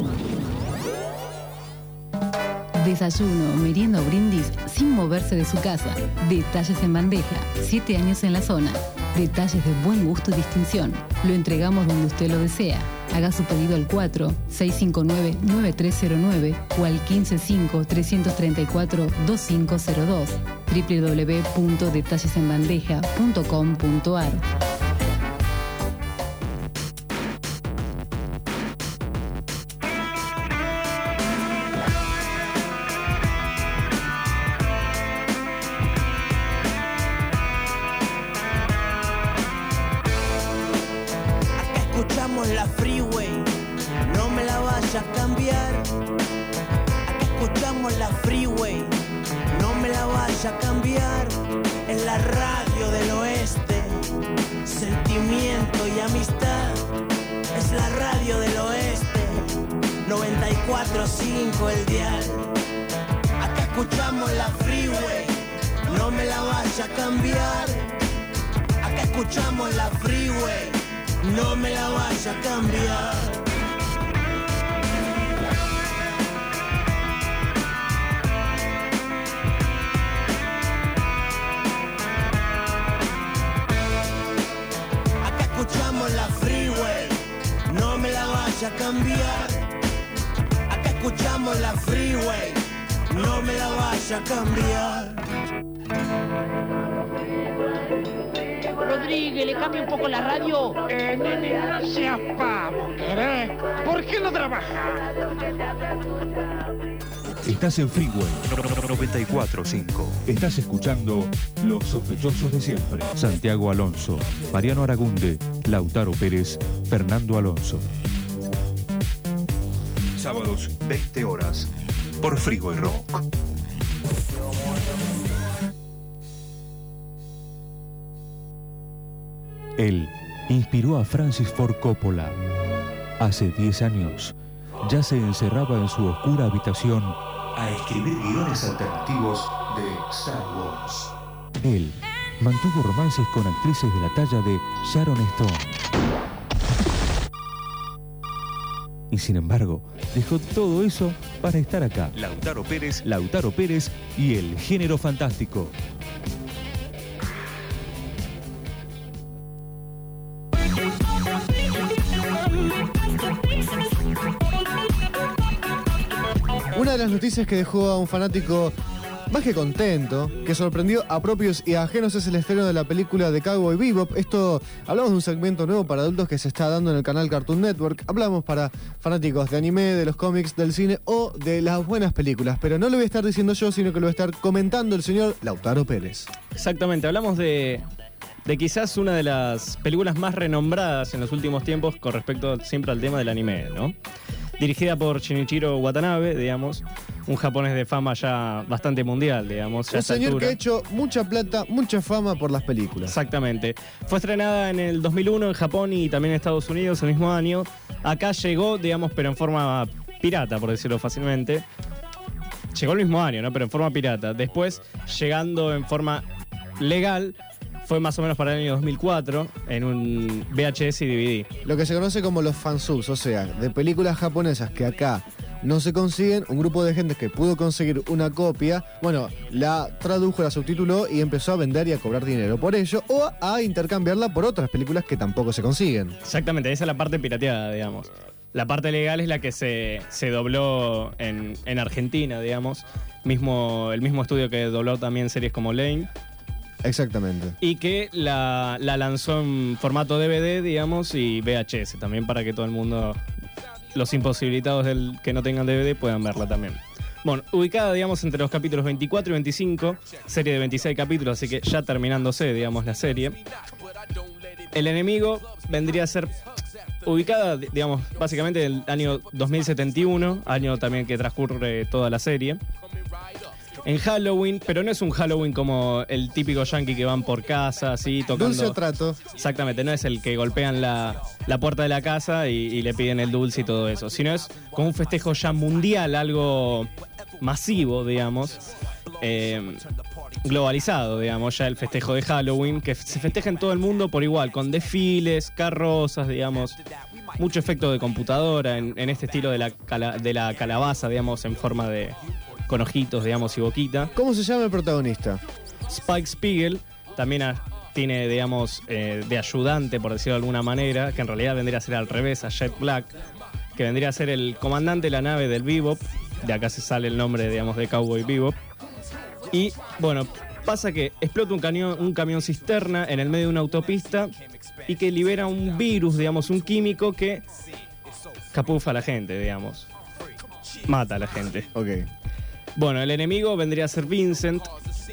Desayuno, merienda o brindis sin moverse de su casa. Detalles en bandeja. siete años en la zona. Detalles de buen gusto y distinción. Lo entregamos donde usted lo desea. Haga su pedido al cuatro seis cinco nueve nueve tres cero nueve o al quince cinco tres tres cuatro dos cinco cero dos. doble u doble u doble u punto detalles en bandeja punto com punto a r.
Escuchamos la freeway, no me la vaya a cambiar. Acá escuchamos la freeway, no me la vaya a cambiar. Es la radio del oeste, sentimiento y amistad. Es la radio del oeste, noventa y cuatro punto cinco el dial. Acá escuchamos la freeway, no me la vaya a cambiar. Acá escuchamos la freeway, no me la vaya a cambiar. Acá escuchamos la freeway, no me la vaya a cambiar. Acá escuchamos la freeway, no me la vaya a cambiar.
Rodríguez, ¿le cambia un poco la radio?
Eh, nene, no seas pavo, ¿querés? ¿Por qué no trabajas?
Estás en Freeway noventa y cuatro punto cinco. Estás escuchando Los Sospechosos de Siempre. Santiago Alonso, Mariano Aragunde, Lautaro Pérez, Fernando Alonso. Sábados, veinte horas, por Freeway Rock. Él inspiró a Francis Ford Coppola. Hace diez años, ya se encerraba en su oscura habitación a escribir guiones alternativos de Star Wars. Él mantuvo romances con actrices de la talla de Sharon Stone. Y sin embargo, dejó todo eso para estar acá. Lautaro Pérez, Lautaro Pérez y el género fantástico.
Una de las noticias que dejó a un fanático más que contento, que sorprendió a propios y ajenos, es el estreno de la película de Cowboy Bebop. Esto, hablamos de un segmento nuevo para adultos que se está dando en el canal Cartoon Network. Hablamos para fanáticos de anime, de los cómics, del cine o de las buenas películas. Pero no lo voy a estar diciendo yo, sino que lo va a estar comentando el señor Lautaro Pérez.
Exactamente, hablamos de, de quizás una de las películas más renombradas en los últimos tiempos con respecto siempre al tema del anime, ¿no? Dirigida por Shinichiro Watanabe, digamos, un japonés de fama ya bastante mundial, digamos.
Un señor que ha hecho mucha plata, mucha fama por las películas.
Exactamente. Fue estrenada en el dos mil uno en Japón y también en Estados Unidos el mismo año. Acá llegó, digamos, pero en forma pirata, por decirlo fácilmente. Llegó el mismo año, ¿no? Pero en forma pirata. Después, llegando en forma legal, fue más o menos para el año dos mil cuatro en un V H S y D V D.
Lo que se conoce como los fansubs, o sea, de películas japonesas que acá no se consiguen, un grupo de gente que pudo conseguir una copia, bueno, la tradujo, la subtituló y empezó a vender y a cobrar dinero por ello, o a intercambiarla por otras películas que tampoco se consiguen.
Exactamente, esa es la parte pirateada, digamos. La parte legal es la que se, se dobló en, en Argentina, digamos. Mismo, el mismo estudio que dobló también series como Lane.
Exactamente.
Y que la, la lanzó en formato D V D, digamos, y V H S también, para que todo el mundo, los imposibilitados del que no tengan D V D, puedan verla también. Bueno, ubicada, digamos, entre los capítulos veinticuatro y veinticinco, serie de veintiséis capítulos, así que ya terminándose, digamos, la serie. El enemigo vendría a ser ubicada, digamos, básicamente en el año dos mil setenta y uno, año también que transcurre toda la serie. En Halloween, pero no es un Halloween como el típico yankee que van por casa, así, tocando...
Dulce o trato.
Exactamente, no es el que golpean la, la puerta de la casa y, y le piden el dulce y todo eso, sino es como un festejo ya mundial, algo masivo, digamos, eh, globalizado, digamos, ya el festejo de Halloween, que se festeja en todo el mundo por igual, con desfiles, carrozas, digamos, mucho efecto de computadora en, en este estilo de la, cala, de la calabaza, digamos, en forma de... con ojitos, digamos, y boquita.
¿Cómo se llama el protagonista?
Spike Spiegel, también a, tiene, digamos, eh, de ayudante, por decirlo de alguna manera, que en realidad vendría a ser al revés, a Jet Black, que vendría a ser el comandante de la nave del Bebop, de acá se sale el nombre, digamos, de Cowboy Bebop. Y, bueno, pasa que explota un, camión, un camión cisterna en el medio de una autopista y que libera un virus, digamos, un químico que capufa a la gente, digamos. Mata a la gente.
Ok.
Bueno, el enemigo vendría a ser Vincent,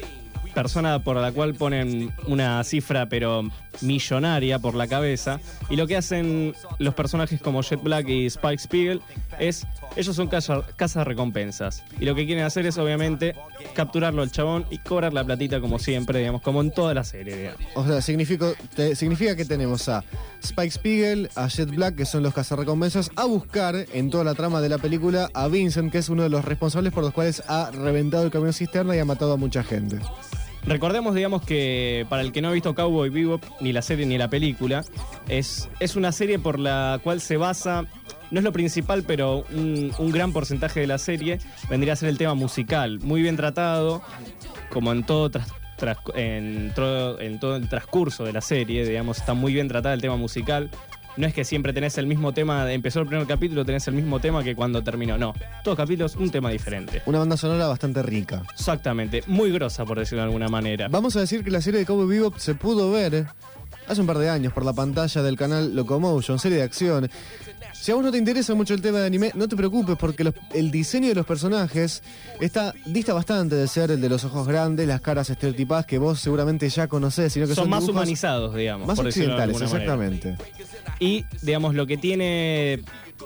persona por la cual ponen una cifra pero millonaria por la cabeza, y lo que hacen los personajes como Jet Black y Spike Spiegel es, ellos son cazas recompensas, y lo que quieren hacer es obviamente capturarlo al chabón y cobrar la platita como siempre, digamos, como en toda la serie, digamos.
O sea, significa, te, significa que tenemos a Spike Spiegel, a Jet Black, que son los cazarrecompensas, a buscar en toda la trama de la película a Vincent, que es uno de los responsables por los cuales ha reventado el camión cisterna y ha matado a mucha gente.
Recordemos, digamos, que para el que no ha visto Cowboy Bebop, ni la serie ni la película, es, es una serie por la cual se basa, no es lo principal, pero un, un gran porcentaje de la serie vendría a ser el tema musical, muy bien tratado, como en todo, tras, tras, en, todo, en todo el transcurso de la serie, digamos, está muy bien tratado el tema musical. No es que siempre tenés el mismo tema, empezó el primer capítulo, tenés el mismo tema que cuando terminó. No, todos capítulos un tema diferente.
Una banda sonora bastante rica.
Exactamente, muy grosa, por decirlo de alguna manera.
Vamos a decir que la serie de Cowboy Bebop se pudo ver hace un par de años por la pantalla del canal Locomotion, serie de acción. Si a vos no te interesa mucho el tema de anime, no te preocupes, porque los, el diseño de los personajes está, dista bastante de ser el de los ojos grandes, las caras estereotipadas que vos seguramente ya conocés, sino que son,
son más
dibujos
humanizados, digamos.
Más
por
occidentales,
de
exactamente.
Manera. Y, digamos, lo que tiene,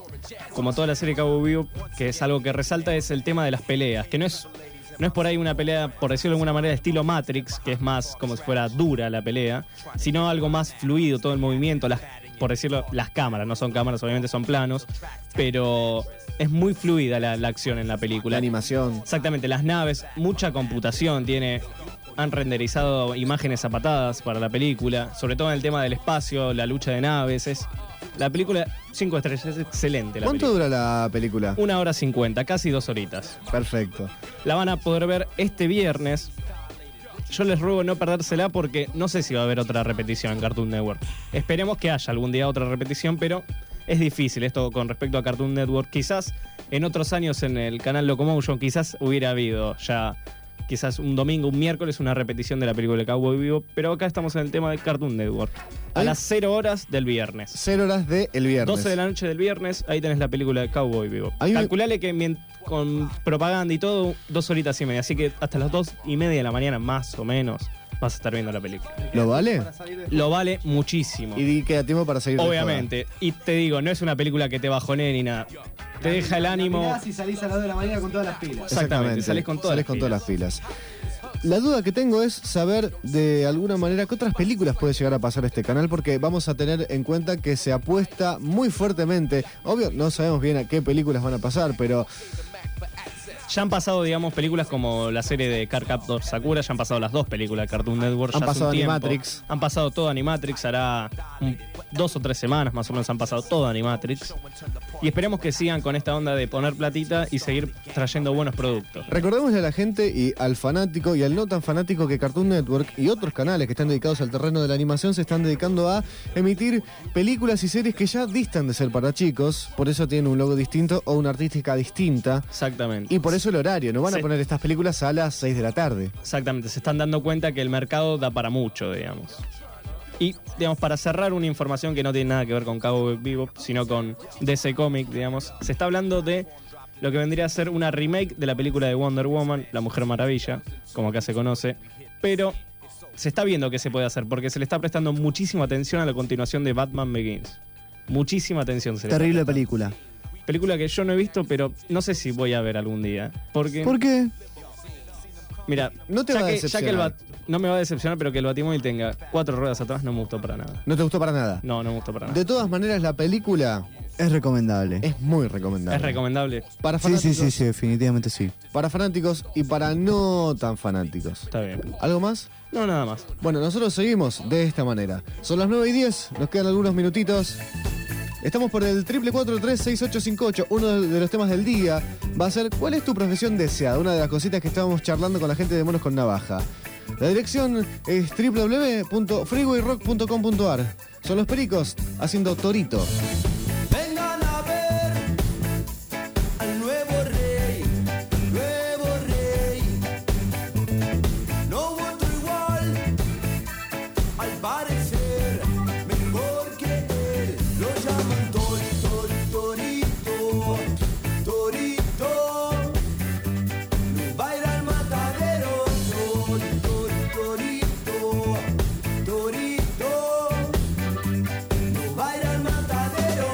como toda la serie Cowboy Bebop, que es algo que resalta, es el tema de las peleas, que no es, no es por ahí una pelea, por decirlo de alguna manera, de estilo Matrix, que es más como si fuera dura la pelea, sino algo más fluido, todo el movimiento, las, por decirlo, las cámaras, no son cámaras, obviamente son planos, pero es muy fluida la, la acción en la película.
La animación.
Exactamente, las naves, mucha computación, tiene... Han renderizado imágenes zapatadas para la película, sobre todo en el tema del espacio, la lucha de naves. Es la película cinco estrellas, es excelente. La
¿Cuánto
película.
dura la película?
Una hora cincuenta, casi dos horitas.
Perfecto.
La van a poder ver este viernes. Yo les ruego no perdérsela porque no sé si va a haber otra repetición en Cartoon Network. Esperemos que haya algún día otra repetición, pero es difícil esto con respecto a Cartoon Network. Quizás en otros años en el canal Locomotion quizás hubiera habido ya... Quizás un domingo, un miércoles, una repetición de la película de Cowboy Bebop, pero acá estamos en el tema de Cartoon Network. A
¿Ay?
las cero horas del viernes.
Cero horas del viernes.
doce de la noche del viernes, ahí tenés la película de Cowboy Bebop.
Hay un-
Calculale que mien- con propaganda y todo, dos horitas y media. Así que hasta las dos y media de la mañana, más o menos, vas a estar viendo la película.
¿Lo vale?
Lo vale muchísimo.
Y queda tiempo para seguir de
Obviamente. Y te digo, no es una película que te bajonee ni nada. Te deja el ánimo.
Si salís a las dos de la mañana con todas las pilas.
Exactamente, salís con todas
salís
las
con
pilas.
todas las pilas. La duda que tengo es saber de alguna manera qué otras películas puede llegar a pasar este canal, porque vamos a tener en cuenta que se apuesta muy fuertemente. Obvio, no sabemos bien a qué películas van a pasar, pero
Ya han pasado, digamos, películas como la serie de Cardcaptor Sakura, ya han pasado las dos películas de Cartoon Network.
Han
ya hace
pasado
un tiempo.
Animatrix.
Han pasado todo Animatrix, hará un- dos o tres semanas más o menos han pasado todo Animatrix. Y esperemos que sigan con esta onda de poner platita y seguir trayendo buenos productos.
Recordémosle a la gente y al fanático y al no tan fanático que Cartoon Network y otros canales que están dedicados al terreno de la animación se están dedicando a emitir películas y series que ya distan de ser para chicos, por eso tienen un logo distinto o una artística distinta.
Exactamente.
Y por eso el horario, no van a
Sí.
poner estas películas a las seis de la tarde.
Exactamente, se están dando cuenta que el mercado da para mucho, digamos. Y, digamos, para cerrar una información que no tiene nada que ver con Cowboy Bebop, sino con D C Comics, digamos, se está hablando de lo que vendría a ser una remake de la película de Wonder Woman, La Mujer Maravilla, como acá se conoce, pero se está viendo qué se puede hacer, porque se le está prestando muchísima atención a la continuación de Batman Begins. Muchísima atención se le está
Terrible
prestando.
película.
Película que yo no he visto, pero no sé si voy a ver algún día. Porque,
¿Por qué?
mira,
No te
ya
va a
que, ya que el
decepcionar.
bat- no me va a decepcionar, pero que el Batimóvil tenga cuatro ruedas atrás no me gustó para nada.
¿No te gustó para nada?
No, no me gustó para nada.
De todas maneras, la película
Es recomendable.
es muy recomendable.
Es recomendable.
Para
Sí,
fanáticos,
sí, sí, sí, definitivamente sí.
para fanáticos y para no tan fanáticos.
Está bien.
¿Algo más?
No, nada más.
Bueno, nosotros seguimos de esta manera. Son las nueve y diez, nos quedan algunos minutitos. Estamos por el triple cuatro tres seis ocho cinco ocho. Uno de los temas del día va a ser ¿cuál es tu profesión deseada? Una de las cositas que estábamos charlando con la gente de Monos con Navaja. La dirección es doble u doble u doble u punto freewayrock punto com punto a r. Son los Pericos haciendo Torito.
Vengan a ver al nuevo rey, nuevo rey. No otro igual, al parecer, mejor que él. Lo llaman Tori, Tori, Torito, Torito. No va a ir al matadero, Tori, Tori, Torito, Torito. No va a ir al matadero.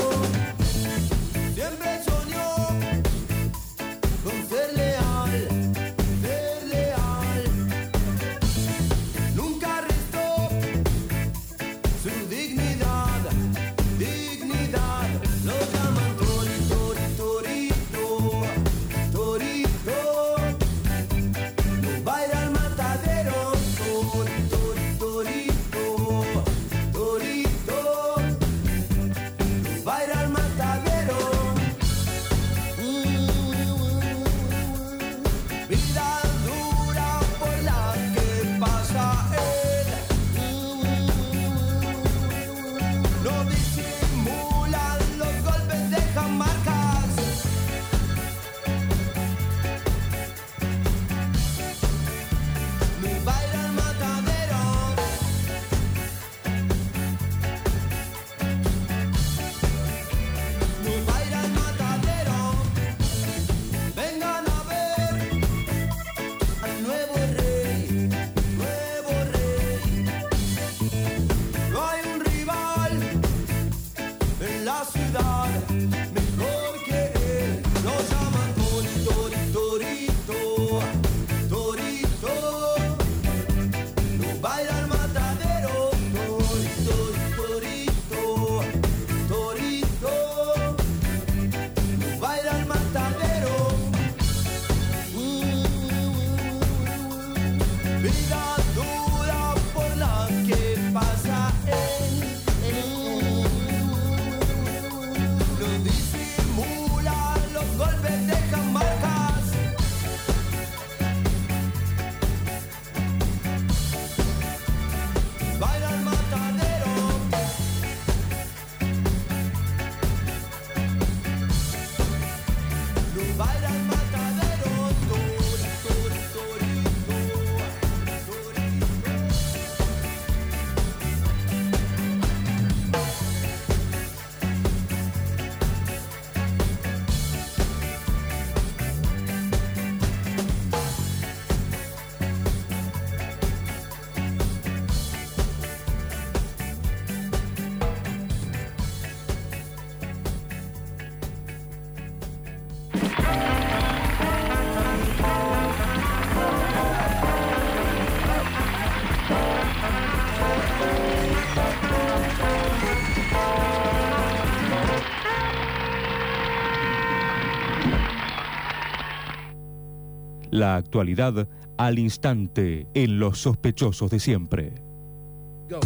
La actualidad al instante en Los Sospechosos de Siempre.
Go.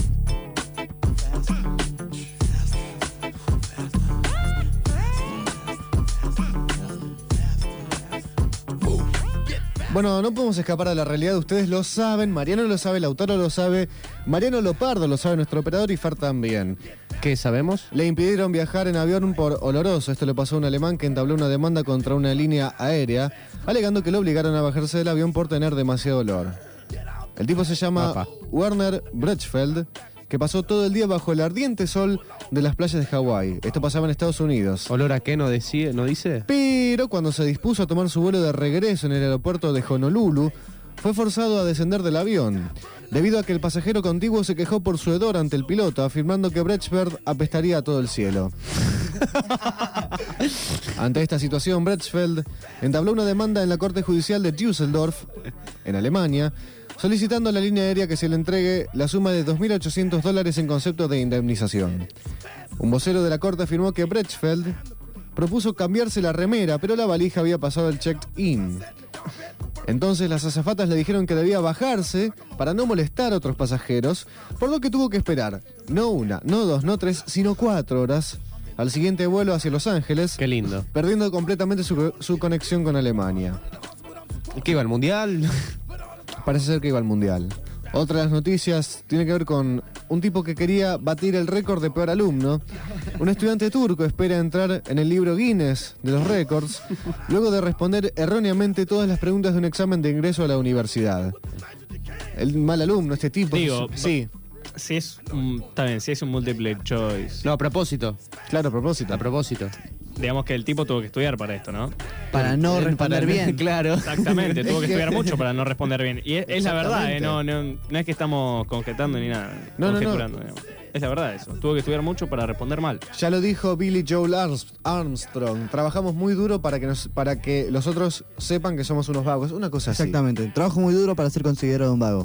Bueno, no podemos escapar de la realidad, ustedes lo saben, Mariano lo sabe, Lautaro lo sabe, Mariano Lopardo lo sabe, nuestro operador, y Fer también.
¿Qué sabemos?
Le impidieron viajar en avión por oloroso. Esto le pasó a un alemán que entabló una demanda contra una línea aérea, alegando que lo obligaron a bajarse del avión por tener demasiado olor. El tipo se llama
Papá.
Werner Brechfeld, que pasó todo el día bajo el ardiente sol de las playas de Hawái. Esto pasaba en Estados Unidos.
¿Olor a qué no, decía, no dice?
Pero cuando se dispuso a tomar su vuelo de regreso en el aeropuerto de Honolulu, fue forzado a descender del avión, debido a que el pasajero contiguo se quejó por su hedor ante el piloto, afirmando que Brechfeld apestaría a todo el cielo. Ante esta situación, Brechfeld entabló una demanda en la Corte Judicial de Düsseldorf, en Alemania, solicitando a la línea aérea que se le entregue la suma de dos mil ochocientos dólares en concepto de indemnización. Un vocero de la corte afirmó que Brechfeld propuso cambiarse la remera, pero la valija había pasado el check-in. Entonces las azafatas le dijeron que debía bajarse para no molestar a otros pasajeros, por lo que tuvo que esperar, no una, no dos, no tres, sino cuatro horas al siguiente vuelo hacia Los Ángeles.
Qué lindo.
Perdiendo completamente su, su conexión con Alemania.
¿Qué iba al mundial?
Parece ser que iba al mundial. Otra de las noticias tiene que ver con un tipo que quería batir el récord de peor alumno. Un estudiante turco espera entrar en el libro Guinness de los récords luego de responder erróneamente todas las preguntas de un examen de ingreso a la universidad. El mal alumno, este tipo.
Digo,
sí.
Si es un, está bien, si es un multiple choice.
No, a propósito.
Claro, a propósito.
A propósito.
Digamos que el tipo tuvo que estudiar para esto, ¿no?
Para no
Eh,
responder
para-
bien.
Claro.
Exactamente, tuvo que estudiar mucho para no responder bien. Y es, es la verdad, ¿eh? no,
Exactamente.
no, no es que estamos conjetando ni nada.
No, no, no.
conjeturando, digamos. Es la verdad eso. Tuvo que estudiar mucho para responder mal.
Ya lo dijo Billy Joel Arms- Armstrong. Trabajamos muy duro para que, nos, para que los otros sepan que somos unos vagos. Una cosa así.
Exactamente. Trabajo muy duro para ser considerado un vago.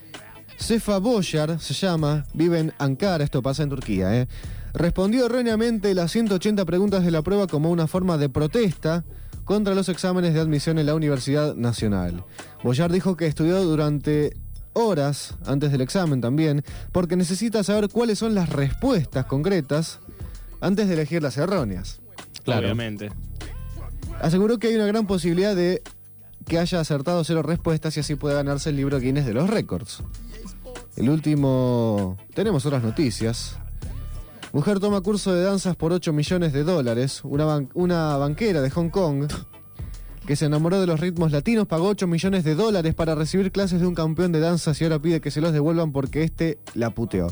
Sefa Boyar se llama, vive en Ankara, esto pasa en Turquía, ¿eh? Respondió erróneamente las ciento ochenta preguntas de la prueba como una forma de protesta contra los exámenes de admisión en la Universidad Nacional. Boyar dijo que estudió durante horas antes del examen también, porque necesita saber cuáles son las respuestas concretas antes de elegir las erróneas.
Obviamente.
Aseguró que hay una gran posibilidad de que haya acertado cero respuestas y así pueda ganarse el libro Guinness de los récords. El último... Tenemos otras noticias. Mujer toma curso de danzas por ocho millones de dólares. Una, ban- una banquera de Hong Kong que se enamoró de los ritmos latinos pagó ocho millones de dólares para recibir clases de un campeón de danzas y ahora pide que se los devuelvan porque este la puteó.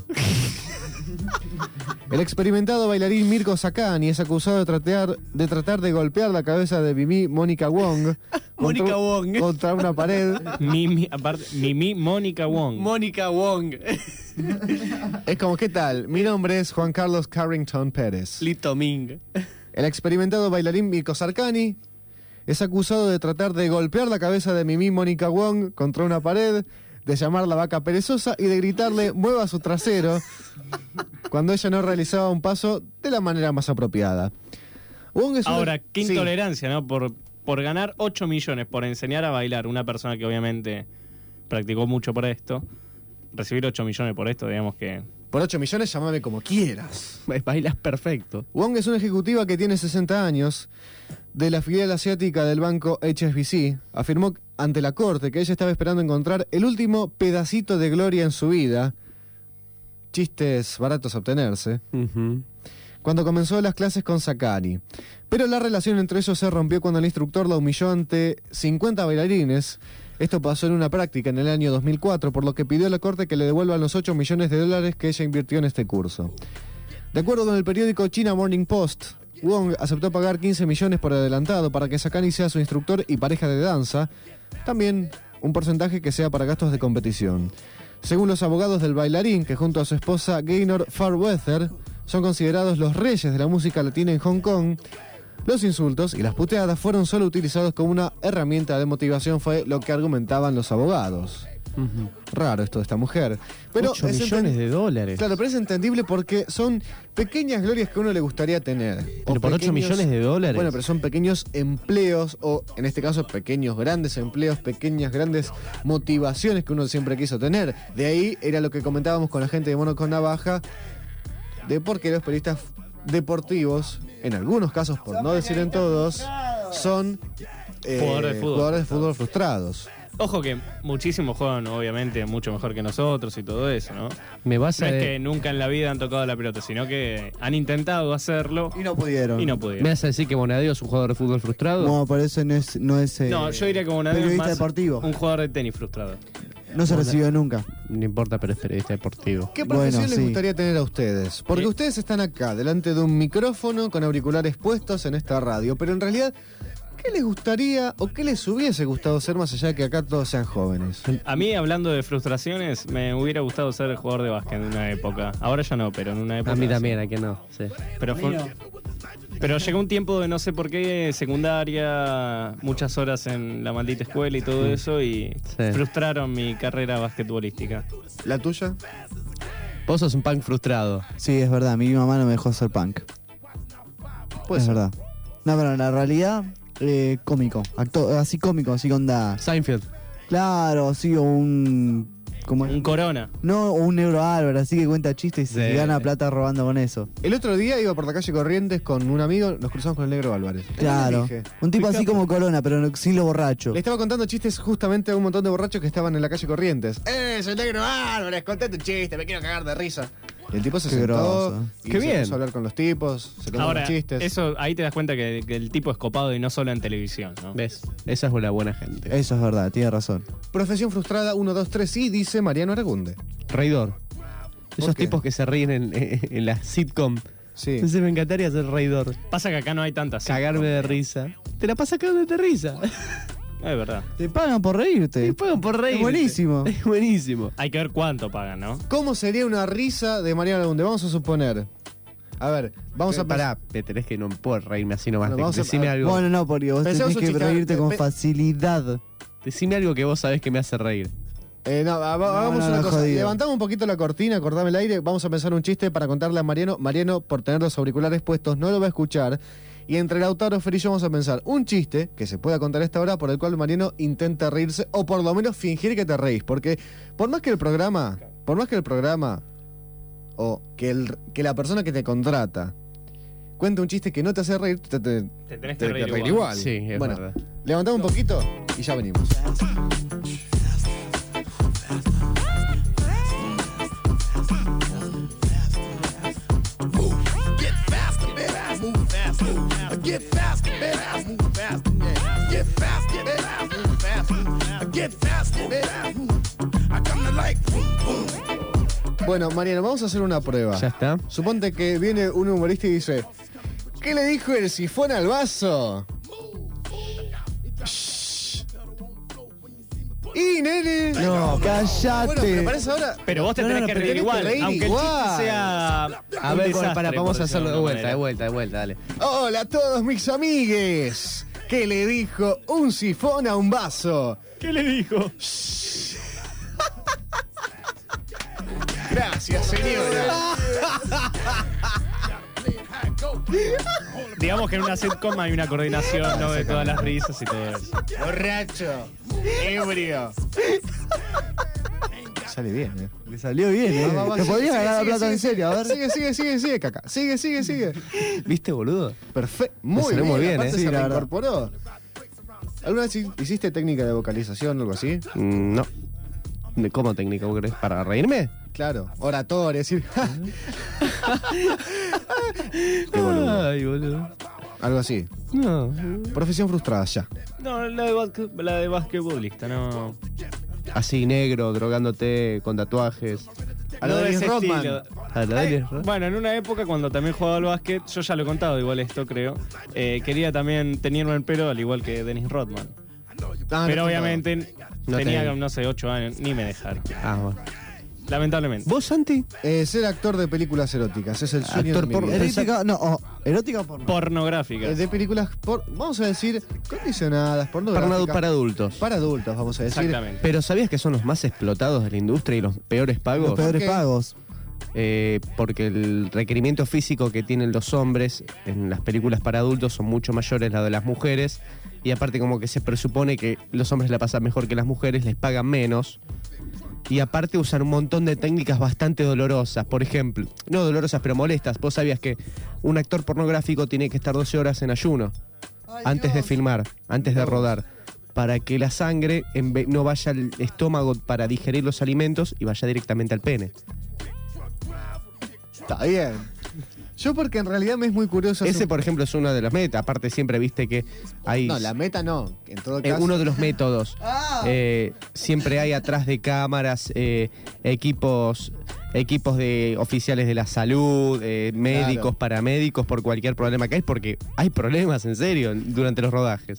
El experimentado bailarín Mirko Sakani es acusado de tratar de, tratar de golpear la cabeza de Mimi Mónica Wong
Mónica
contra,
Wong.
contra una pared.
Mimi, aparte, Mimi Mónica Wong.
Mónica Wong.
Es como, ¿qué tal? Mi nombre es Juan Carlos Carrington Pérez.
Lito Ming.
El experimentado bailarín Mirko Sakani es acusado de tratar de golpear la cabeza de Mimi Mónica Wong contra una pared, de llamar la vaca perezosa y de gritarle mueva su trasero cuando ella no realizaba un paso de la manera más apropiada. Wong es una-
Ahora, qué
Sí.
intolerancia, ¿no? Por, por ganar ocho millones, por enseñar a bailar, una persona que obviamente practicó mucho por esto, recibir ocho millones por esto, digamos que...
Por ocho millones llámame como quieras.
Bailas perfecto.
Wong es una ejecutiva que tiene sesenta años, de la filial asiática del banco H S B C. Afirmó ante la corte que ella estaba esperando encontrar el último pedacito de gloria en su vida. Chistes baratos a obtenerse. Cuando comenzó las clases con Sakani. Pero la relación entre ellos se rompió cuando el instructor la humilló ante cincuenta bailarines. Esto pasó en una práctica en el año dos mil cuatro, por lo que pidió a la corte que le devuelvan los ocho millones de dólares que ella invirtió en este curso. De acuerdo con el periódico China Morning Post, Wong aceptó pagar quince millones por adelantado para que Sakani sea su instructor y pareja de danza. También un porcentaje que sea para gastos de competición. Según los abogados del bailarín, que junto a su esposa Gaynor Fairweather son considerados los reyes de la música latina en Hong Kong, los insultos y las puteadas fueron solo utilizados como una herramienta de motivación, fue lo que argumentaban los abogados.
Ujú.
Raro esto de esta mujer. Pero
ocho
es
millones
enten-
de dólares.
Claro, pero es entendible porque son pequeñas glorias que a uno le gustaría tener.
Pero
O
por ocho millones de dólares.
Bueno, pero son pequeños empleos, o en este caso, pequeños grandes empleos, pequeñas grandes motivaciones que uno siempre quiso tener. De ahí era lo que comentábamos con la gente de Mono con Navaja, de por qué los periodistas deportivos, en algunos casos, por no decir en todos, son eh,
Jugadores de fútbol.
jugadores de fútbol frustrados.
Ojo que muchísimos juegan, obviamente, mucho mejor que nosotros y todo eso, ¿no?
Me vas
No
a
es
de-
que nunca en la vida han tocado la pelota, sino que han intentado hacerlo
Y no pudieron.
y no pudieron.
¿Me vas a decir que Bonadeo es un jugador de fútbol frustrado?
No, por eso no es, no es eh,
No, yo diría que Bonadeo es
periodista
más
deportivo.
un jugador de tenis frustrado.
No se recibió nunca.
No importa, pero es periodista deportivo.
¿Qué profesión
Bueno,
les
sí.
gustaría tener a ustedes? Porque
Sí.
ustedes están acá, delante de un micrófono, con auriculares puestos en esta radio, pero en realidad, ¿qué les gustaría o qué les hubiese gustado ser más allá de que acá todos sean jóvenes?
A mí, hablando de frustraciones, me hubiera gustado ser jugador de básquet en una época. Ahora ya no, pero en una época.
A mí
sí.
también, ¿a que no? Sí.
Pero, fue- pero llegó un tiempo de no sé por qué, secundaria, muchas horas en la maldita escuela y todo eso, y
Sí.
frustraron mi carrera basquetbolística.
¿La tuya?
Vos sos un punk frustrado.
Sí, es verdad. Mi mamá no me dejó ser punk.
Puede
es
ser.
verdad. No, pero en la realidad, eh, cómico. Acto- así cómico, así con onda.
Seinfeld.
Claro, sí, o un. ¿Cómo es?
Un Corona.
No, o un negro Álvaro, así que cuenta chistes y se
Sí.
gana plata robando con eso.
El otro día iba por la calle Corrientes con un amigo, nos cruzamos con el negro Álvarez.
Claro.
Le dije,
Un tipo así
"Fíjate".
como Corona, pero no- sin lo borracho.
Le estaba contando chistes justamente a un montón de borrachos que estaban en la calle Corrientes. ¡Eh, soy el negro Álvarez! Contate un chiste, me quiero cagar de risa. Y el tipo se
Qué
sentó
groso.
y
Qué
se
bien.
puso a hablar con los tipos, se contó
Ahora,
los chistes.
eso ahí te das cuenta que, que el tipo es copado y no solo en televisión, ¿no?
¿Ves? Esa es la buena gente.
Eso es verdad, tiene razón.
Profesión frustrada uno, dos, tres, sí, dice Mariano Aragunde.
Reidor. Esos
qué?
tipos que se ríen en, en la sitcom.
Sí.
Entonces me encantaría ser reidor.
Pasa que acá no hay tantas.
Cagarme de risa. Te la pasas cagándote de risa.
Es verdad.
Te pagan por reírte.
Te pagan por reír.
Es buenísimo.
Es buenísimo.
Hay que ver cuánto pagan, ¿no?
¿Cómo sería una risa de Mariano Aragunde? Vamos a suponer. A ver, vamos a
Pará, me tenés que no puedo reírme así nomás.
Bueno, vamos a-
Decime algo.
Bueno, no, porque vos
Pensemos
tenés
un
que
chiste, a ver,
reírte con
pe-
facilidad.
Decime algo que vos sabés que me hace reír.
Eh, no, ha- hagamos
no,
una
no,
cosa.
jodido.
Levantamos un poquito la cortina, acordame el aire. Vamos a pensar un chiste para contarle a Mariano. Mariano, por tener los auriculares puestos, no lo va a escuchar. Y entre Lautaro, Fer y yo vamos a pensar un chiste que se pueda contar a esta hora por el cual Mariano intenta reírse o por lo menos fingir que te reís. Porque por más que el programa, por más que el programa o que, el, que la persona que te contrata cuente un chiste que no te hace reír, te, te,
Te tenés
te-
que reír
te reír
igual.
igual.
Sí, es
bueno,
verdad.
levantamos un poquito y ya venimos.
Get faster, baby, move faster. Get faster, baby, move faster. Get faster, baby, move faster. Get faster, baby. I come to like boom, boom.
Bueno, Mariano, vamos a hacer una prueba.
¿Ya está?
Suponte que viene un humorista y dice: ¿qué le dijo el sifón al vaso? Shh. Y nene.
No, cállate.
Bueno, pero para esa hora.
Pero vos te
No,
tenés
no,
que
pero
reír
tenés que
igual,
reír
aunque
igual.
el chiste sea.
A
un
ver, bueno,
desastre,
para, vamos
por
a hacerlo de
decirlo
vuelta, de
alguna
vuelta, de vuelta, dale.
Hola a todos mis amigues. ¿Qué le dijo un sifón a un vaso?
¿Qué le dijo?
Gracias, señora.
Digamos que en una sitcom hay una coordinación, ¿no? De todas las risas y todo eso.
Borracho. Ebrio. Sale bien, eh.
Le salió bien, ¿eh?
Va, va, va,
Te
sigue,
podías
sigue,
ganar la
sigue,
plata en
sigue,
serio, a ver.
Sigue, sigue, sigue, sigue, caca. Sigue, sigue, sigue.
¿Viste, boludo?
Perfecto. Muy
salió
bien,
muy bien,
aparte
eh.
se
Sí, la verdad.
reincorporó. ¿Alguna vez hiciste técnica de vocalización o algo así?
Mm, no. ¿De ¿Cómo técnica, vos crees? ¿Para reírme?
Claro, oratoria, decir. Qué boludo.
Ay, boludo.
Algo así.
No.
Profesión frustrada, ya.
No, la de, basque- la de basquetbolista, no.
Así negro, drogándote, con tatuajes.
A lo
No
de
ese
Dennis Rodman.
estilo.
A la
Ay,
Dennis Rodman.
bueno, en una época cuando también jugaba al básquet, yo ya lo he contado, igual esto creo, eh, quería también tenerme el pelo al igual que Dennis Rodman.
Ah,
Pero
no,
obviamente
No
tenía,
te-
no sé, ocho años, ni me dejaron.
Ah, bueno.
lamentablemente.
¿Vos, Santi?
Eh, ser actor de películas eróticas, es el sueño
Actor
de mi
por-
vida.
Erótica, no, oh, erótica o porno.
Pornográficas.
Eh, de películas, por, vamos a decir, condicionadas,
Para,
pornográficas.
para adultos.
Para adultos, vamos a decir.
Exactamente.
Pero ¿sabías que son los más explotados de la industria y los peores pagos?
Los peores
¿Por qué?
pagos.
Eh, porque el requerimiento físico que tienen los hombres en las películas para adultos son mucho mayores a la de las mujeres. Y aparte como que se presupone que los hombres la pasan mejor que las mujeres, les pagan menos. Y aparte usan un montón de técnicas bastante dolorosas. Por ejemplo, no dolorosas pero molestas. Vos sabías que un actor pornográfico tiene que estar doce horas en ayuno antes de filmar, antes de rodar, para que la sangre en ve- no vaya al estómago para digerir los alimentos y vaya directamente al pene.
Está bien. Yo porque en realidad me es muy curioso.
Ese,
hacer-
por ejemplo, es una de las metas. Aparte, siempre viste que hay...
No, la meta no. En todo
Eh,
caso.
uno de los métodos. Eh, siempre hay atrás de cámaras eh, equipos equipos de oficiales de la salud, eh, médicos,
Claro.
paramédicos, por cualquier problema que hay, porque hay problemas en serio durante los rodajes.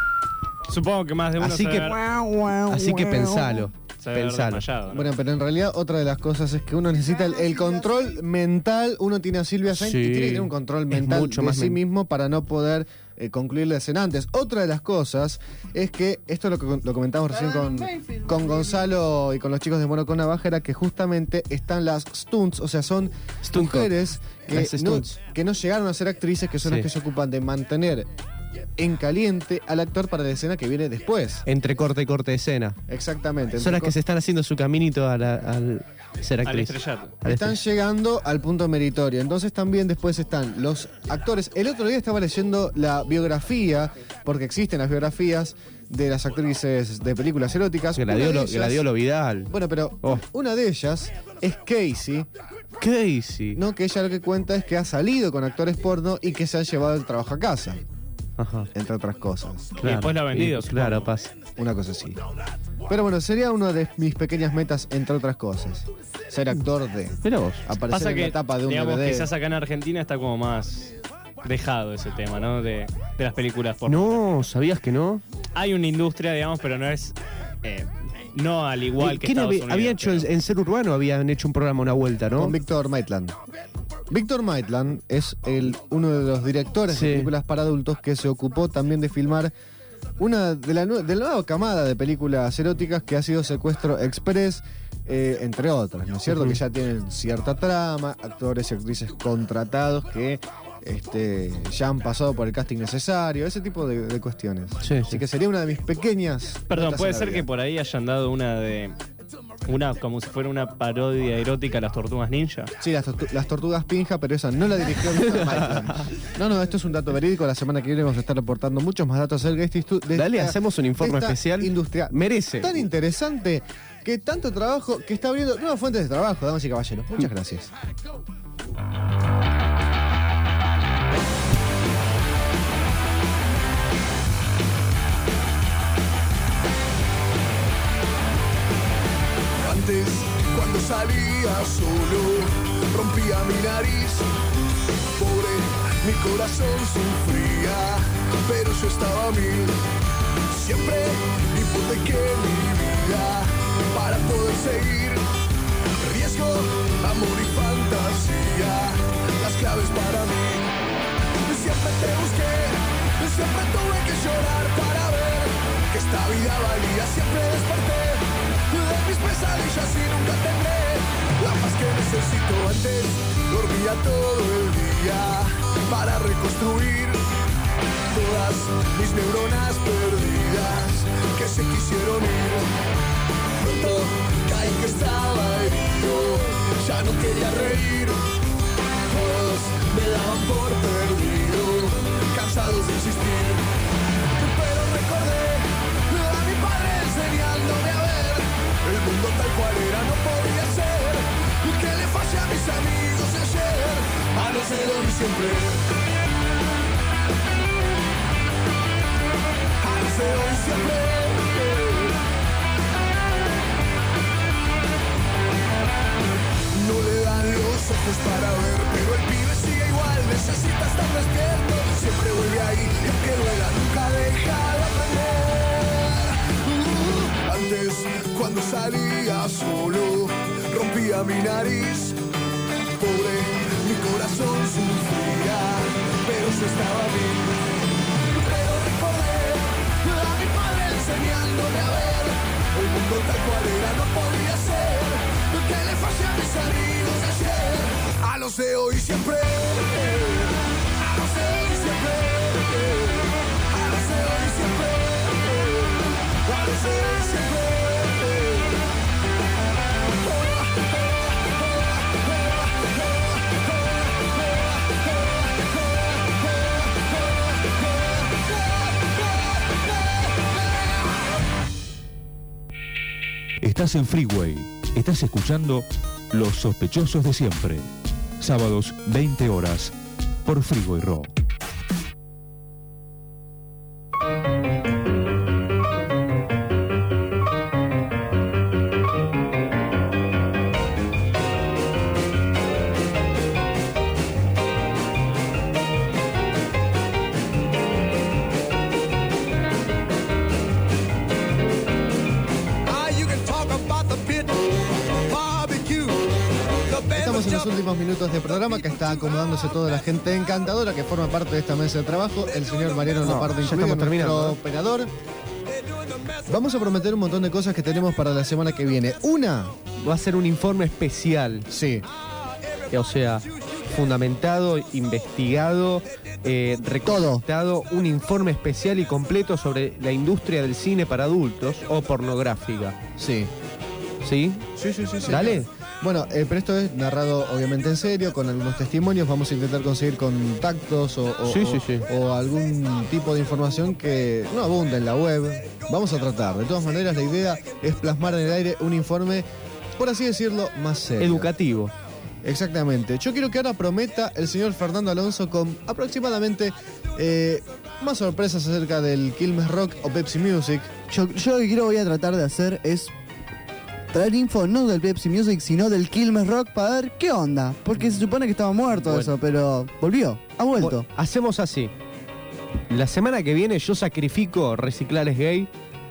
Supongo que más de uno
Así
se
que,
debe haber-
así que pensalo.
se debe haber
Pensalo.
desmayado, ¿no?
Bueno, pero en realidad otra de las cosas es que uno necesita el, el control mental. Uno tiene a Silvia Sainz
Sí.
y tiene que tener un control
Es
mental
mucho
de
más
sí
men-
mismo para no poder eh, concluir la escena antes. Otra de las cosas es que, esto es lo que lo comentamos recién con, con Gonzalo y con los chicos de Mono con Navaja, era que justamente están las stunts, o sea, son
Stunt
mujeres que
Las
no,
stunts.
que no llegaron a ser actrices, que son
Sí.
las que se ocupan de mantener en caliente al actor para la escena que viene después.
Entre corte y corte de escena.
Exactamente.
Son las
Entre
que se están haciendo su caminito a la- al ser
Al
actriz.
estrellato.
Al
Están
estre-
llegando al punto meritorio. Entonces también después están los actores. El otro día estaba leyendo la biografía, porque existen las biografías de las actrices de películas eróticas.
Que la
Una
dio,
de
lo, que la
ellas-
dio lo Vidal.
Bueno, pero
Oh.
una de ellas es Casey,
Casey.
¿no? Que ella lo que cuenta es que ha salido con actores porno y que se ha llevado el trabajo a casa,
Ajá.
entre otras cosas.
Y después lo ha vendido,
Y- Claro,
supongo.
pasa.
Una cosa así. Pero bueno, sería una de mis pequeñas metas, entre otras cosas. Ser actor de.
Mira vos.
Aparecer
Pasa
en
que,
la tapa de un
digamos,
D V D.
quizás acá en Argentina está como más dejado ese tema, ¿no? De, de las películas porno.
No, ¿sabías que no?
Hay una industria, digamos, pero no es... eh, no al igual que
¿Quién
Estados
había,
Unidos.
había hecho en, en Ser Urbano? Habían hecho un programa Una Vuelta, ¿no?
Con Víctor Maitland. Víctor Maitland es el, uno de los directores
Sí.
de películas para adultos que se ocupó también de filmar una de la, nue- de la nueva camada de películas eróticas que ha sido Secuestro Express, eh, entre otras, ¿no es cierto?
Ujú.
Que ya tienen cierta trama, actores y actrices contratados que este, ya han pasado por el casting necesario, ese tipo de, de cuestiones.
Sí,
Así
sí.
que sería una de mis pequeñas...
Perdón,
metas
puede
en la
ser
vida.
que por ahí hayan dado una de... Una, como si fuera una parodia erótica a las Tortugas Ninja.
Sí, las, tortu- las tortugas pinja, pero esa no la dirigió Víctor Maitland. No, no, esto es un dato verídico. La semana que viene vamos a estar aportando muchos más datos del Guest Institute. de
Dale,
esta-
hacemos un informe
de esta
especial.
Industria
Merece.
tan interesante que tanto trabajo, que está abriendo nuevas fuentes de trabajo, damas y caballeros. Muchas gracias.
Antes, cuando salía solo, rompía mi nariz. Pobre, mi corazón sufría, pero yo estaba a mil. Siempre hipotequé mi vida para poder seguir. Riesgo, amor y fantasía, las claves para mí. Siempre te busqué, siempre tuve que llorar para ver que esta vida valía. Siempre desperté de mis pesadillas y nunca tendré la paz que necesito. Antes dormía todo el día para reconstruir todas mis neuronas perdidas que se quisieron ir. Pronto caí que estaba herido, ya no quería reír. Todos me daban por perdido, cansados de insistir. Pero recordé a mi padre enseñándome a ver el mundo tal cual era, no podía ser que le fallé a mis amigos de ayer, a no ser hoy siempre. A no ser hoy siempre. No le dan los ojos para ver, pero el pibe sigue igual, necesita estar despierto. Siempre vuelve ahí y aunque duela nunca deja de aprender. Uh, antes, cuando salía solo, rompía a mi nariz. Pobre, mi corazón sufría, pero yo estaba bien. Pero recordé a mi padre enseñándome a ver el mundo tal cual era, no podía ser lo que le fallé a mis amigos de ayer. A los de hoy siempre, a los de hoy siempre, a los de hoy siempre, a los de hoy siempre.
Estás en Freeway, estás escuchando Los Sospechosos de Siempre. Sábados, veinte horas, por Freeway Rock.
Estamos en los últimos minutos de programa, que está acomodándose toda la gente encantadora que forma parte de esta mesa de trabajo. El señor Mariano
No,
Lopardo
ya
incluido,
estamos terminando,
nuestro
¿eh?
operador. Vamos a prometer un montón de cosas que tenemos para la semana que viene. Una,
Va a ser un informe especial.
sí,
O sea, fundamentado, investigado, eh, recolectado, un informe especial y completo sobre la industria del cine para adultos o pornográfica.
sí.
¿Sí?
Sí, sí, sí, sí.
Dale.
Bueno, eh, pero esto es narrado obviamente en serio, con algunos testimonios. Vamos a intentar conseguir contactos o, o-
Sí,
o-
sí, sí.
o algún tipo de información que no abunda en la web. Vamos a tratar. De todas maneras, la idea es plasmar en el aire un informe, por así decirlo, más serio.
Educativo.
Exactamente. Yo quiero que ahora prometa el señor Fernando Alonso con aproximadamente eh, más sorpresas acerca del Quilmes Rock o Pepsi Music.
Yo, yo lo que quiero voy a tratar de hacer es traer info no del Pepsi Music, sino del Quilmes Rock para ver qué onda. Porque se supone que estaba muerto
Bueno.
eso, pero volvió, ha vuelto.
Bueno, hacemos así. La semana que viene yo sacrifico Reciclales Gay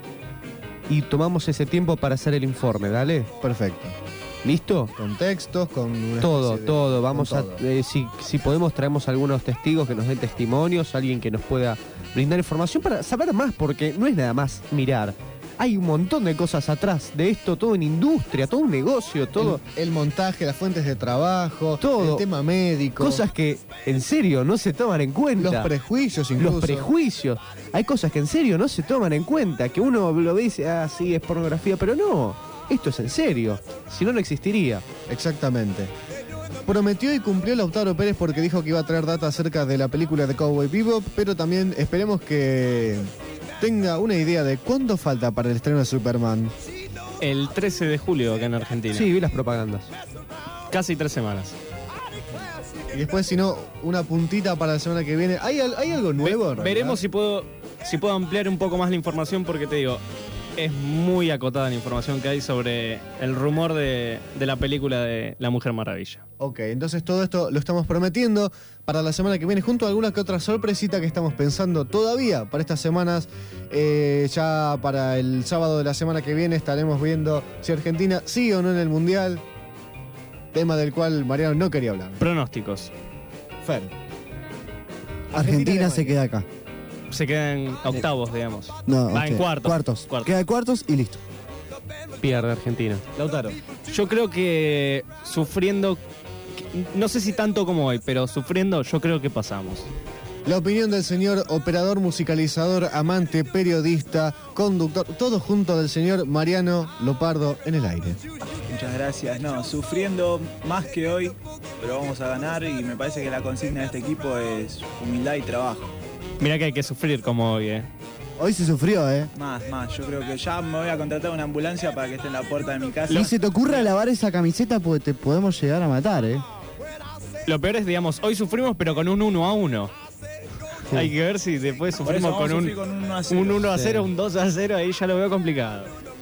y tomamos ese tiempo para hacer el informe, ¿dale?
Perfecto.
¿Listo?
Con textos, con una
Todo,
especie de-
todo. Vamos
con
a.
todo.
eh, si, si podemos, traemos algunos testigos que nos den testimonios, alguien que nos pueda brindar información para saber más, porque no es nada más mirar. Hay un montón de cosas atrás de esto, todo en industria, todo un negocio, todo.
El, el montaje, las fuentes de trabajo,
Todo.
el tema médico.
Cosas que en serio no se toman en cuenta.
Los prejuicios incluso.
Los prejuicios. Hay cosas que en serio no se toman en cuenta, que uno lo ve y dice, ah, sí, es pornografía, pero no. Esto es en serio. Si no, no existiría.
Exactamente. Prometió y cumplió Lautaro Pérez porque dijo que iba a traer data acerca de la película de Cowboy Bebop, pero también esperemos que tenga una idea de cuándo falta para el estreno de Superman.
El trece de julio acá en Argentina.
Sí, vi las propagandas.
Casi tres semanas.
Y después, si no, una puntita para la semana que viene. ¿Hay, al- hay algo nuevo? en realidad?
Veremos si puedo, si puedo ampliar un poco más la información porque te digo, es muy acotada la información que hay sobre el rumor de, de la película de La Mujer Maravilla.
Ok, entonces todo esto lo estamos prometiendo para la semana que viene, junto a alguna que otra sorpresita que estamos pensando todavía para estas semanas. Eh, ya para el sábado de la semana que viene estaremos viendo si Argentina sigue o no en el Mundial, tema del cual Mariano no quería hablar.
Pronósticos.
Fer.
Argentina se queda acá.
Se quedan octavos, digamos.
No,
Va en
ok,
cuartos.
Cuartos.
Cuartos.
Queda de cuartos y listo.
Pierde Argentina.
Lautaro.
Yo creo que sufriendo, no sé si tanto como hoy, pero sufriendo yo creo que pasamos.
La opinión del señor operador, musicalizador, amante, periodista, conductor, todo junto del señor Mariano Lopardo en el aire.
Muchas gracias. No, sufriendo más que hoy, pero vamos a ganar y me parece que la consigna de este equipo es humildad y trabajo.
Mirá que hay que sufrir como hoy, eh.
Hoy se sufrió, ¿eh?
Más, más. Yo creo que ya me voy a contratar una ambulancia para que esté en la puerta de mi casa.
Y se te ocurra lavar esa camiseta porque te podemos llegar a matar, ¿eh?
Lo peor es, digamos, hoy sufrimos pero con un uno a uno. Hay que ver si después
Por
sufrimos
eso vamos
con
a
un,
sufrir con un uno a cero.
un uno a
Sí.
cero, un dos a cero, ahí ya lo veo complicado.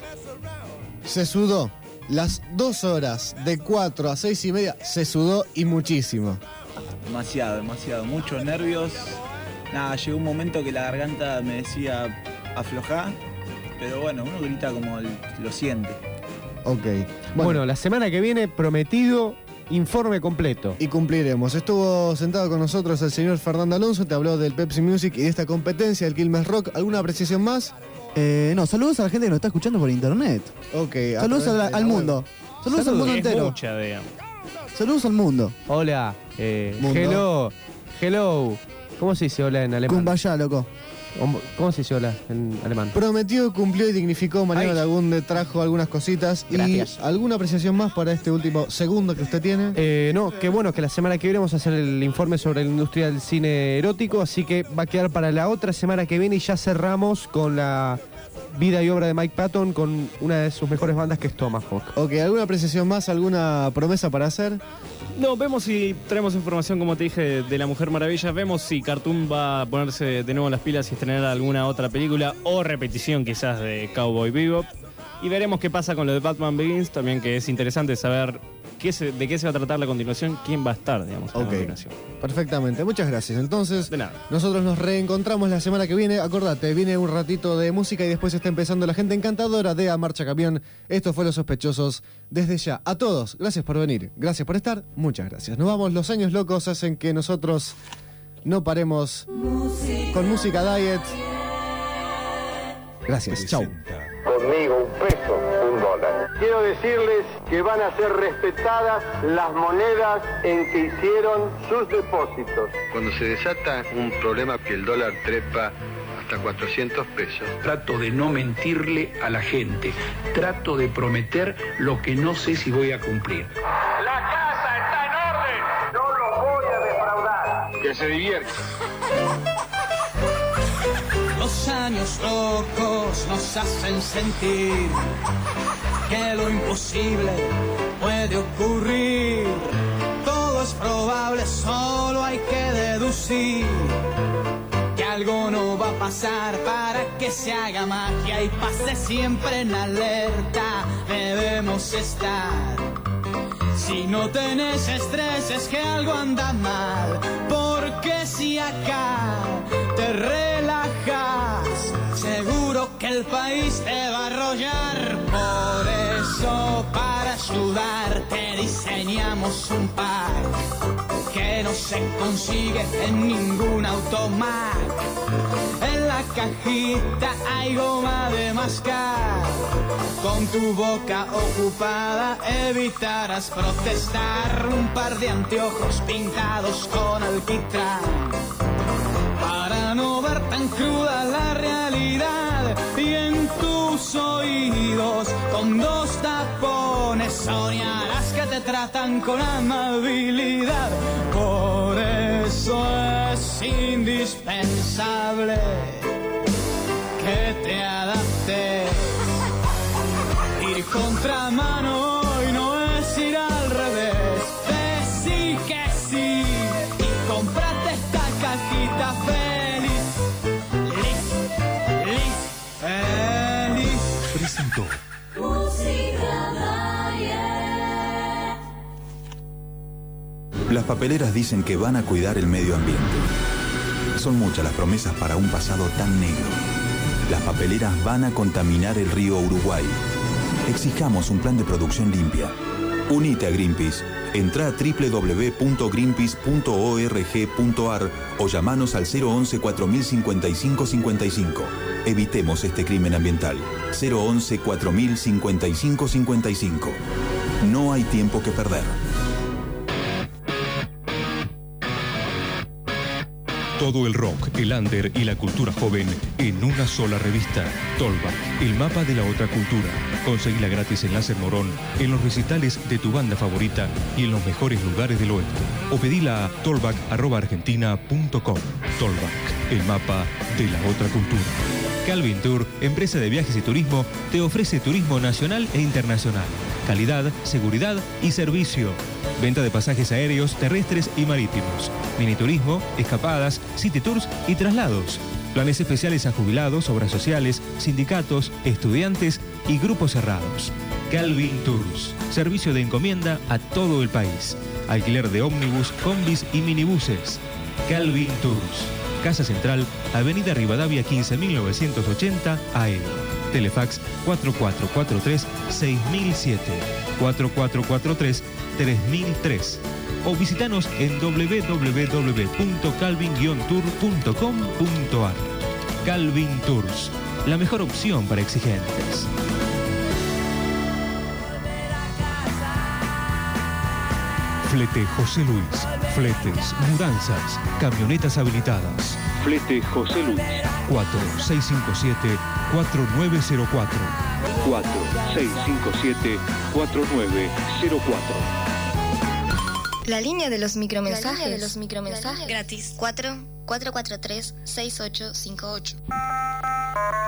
Se sudó. Las dos horas de cuatro a seis y media se sudó y muchísimo.
Demasiado, demasiado. Muchos nervios. Nada, llegó un momento que la garganta me decía aflojá, pero bueno, uno grita como el- lo siente.
Ok.
Bueno.
Bueno,
la semana que viene, prometido, informe completo.
y cumpliremos. Estuvo sentado con nosotros el señor Fernando Alonso, te habló del Pepsi Music y de esta competencia, el Quilmes Rock. ¿Alguna apreciación más?
Eh, no, saludos a la gente que nos está escuchando por internet.
Ok. a
Saludos
través
a la-
de
al
la
mundo.
web.
Saludos, al mundo
Es
entero.
mucha, digamos.
Saludos al mundo.
Hola. Eh,
Mundo.
hello. Hello. ¿Cómo se dice hola en alemán?
Kumbaya, loco.
¿Cómo, cómo se dice hola en alemán?
Prometió, cumplió y dignificó. Mariano
Ay.
Lagún trajo algunas cositas.
Gracias.
¿Y alguna apreciación más para este último segundo que usted tiene?
Eh, no, qué bueno que la semana que viene vamos a hacer el informe sobre la industria del cine erótico, así que va a quedar para la otra semana que viene y ya cerramos con la vida y obra de Mike Patton con una de sus mejores bandas que es Tomahawk.
Ok, ¿alguna apreciación más? ¿Alguna promesa para hacer?
No, vemos si traemos información, como te dije, de la Mujer Maravilla. Vemos si Cartoon va a ponerse de nuevo las pilas y estrenar alguna otra película o repetición quizás de Cowboy Bebop. Y veremos qué pasa con lo de Batman Begins, también que es interesante saber qué se- de qué se va a tratar la continuación, quién va a estar, digamos, en
Ok.
la continuación.
Perfectamente, muchas gracias. Entonces,
De nada.
nosotros nos reencontramos la semana que viene. Acordate, viene un ratito de música y después está empezando la gente encantadora de A Marcha Camión. Esto fue Los Sospechosos. Desde ya, a todos, gracias por venir, gracias por estar, muchas gracias. Nos vamos, los años locos hacen que nosotros no paremos con música diet. Gracias, chau.
Conmigo un peso, un dólar. Quiero decirles que van a ser respetadas las monedas en que hicieron sus depósitos.
Cuando se desata un problema que el dólar trepa hasta cuatrocientos pesos.
Trato de no mentirle a la gente. Trato de prometer lo que no sé si voy a cumplir.
La casa está en orden. No los voy a defraudar. Que se diviertan.
Los años locos nos hacen sentir que lo imposible puede ocurrir. Todo es probable, solo hay que deducir que algo no va a pasar para que se haga magia y pase siempre en alerta. Debemos estar. Si no tenés estrés es que algo anda mal, porque si acá te relajas, seguro que el país te va a arrollar. Por eso, para ayudarte, diseñamos un pack que no se consigue en ningún automac. En la cajita hay goma de mascar. Con tu boca ocupada evitarás protestar. Un par de anteojos pintados con alquitrán para no ver tan cruda la realidad. Y en tus oídos con dos tapones soñarás que te tratan con amabilidad. Por eso es indispensable que te adaptes. Ir contramano y no es ir al revés. Decí que sí y comprate esta cajita feliz. Liz, Liz, feliz.
Presentó
Las papeleras dicen que van a cuidar el medio ambiente. Son muchas las promesas para un pasado tan negro. Las papeleras van a contaminar el río Uruguay. Exijamos un plan de producción limpia. Unite a Greenpeace. Entrá a doble u doble u doble u punto greenpeace punto org punto ar o llamanos al cero once cuatro mil cincuenta y cinco cincuenta y cinco. Evitemos este crimen ambiental. cero once cuatro mil cincuenta y cinco cincuenta y cinco. No hay tiempo que perder.
Todo el rock, el under y la cultura joven en una sola revista. Tollback, el mapa de la otra cultura. Conseguila gratis en Láser Morón, en los recitales de tu banda favorita y en los mejores lugares del oeste. O pedila a tollback arroba argentina punto com. Tollback, el mapa de la otra cultura. Calvin Tour, empresa de viajes y turismo, te ofrece turismo nacional e internacional. Calidad, seguridad y servicio. Venta de pasajes aéreos, terrestres y marítimos. Miniturismo, escapadas, city tours y traslados. Planes especiales a jubilados, obras sociales, sindicatos, estudiantes y grupos cerrados. Calvin Tours. Servicio de encomienda a todo el país. Alquiler de ómnibus, combis y minibuses. Calvin Tours. Casa Central, Avenida Rivadavia quince mil novecientos ochenta, Aedo. Telefax cuatro cuatro cuatro tres seis mil siete, cuatro cuatro cuatro tres tres mil tres o visitanos en w w w punto calvin guion tour punto com punto a r. Calvin Tours, la mejor opción para exigentes. Flete José Luis. Fletes, mudanzas, camionetas habilitadas. Flete José Luis. cuatro seis cinco siete cuatro nueve cero cuatro. cuatro seis cinco siete cuatro nueve cero cuatro.
La línea de los micromensajes.
La línea de los micromensajes.
Gratis. cuatro cuatro cuatro tres seis ocho cinco ocho.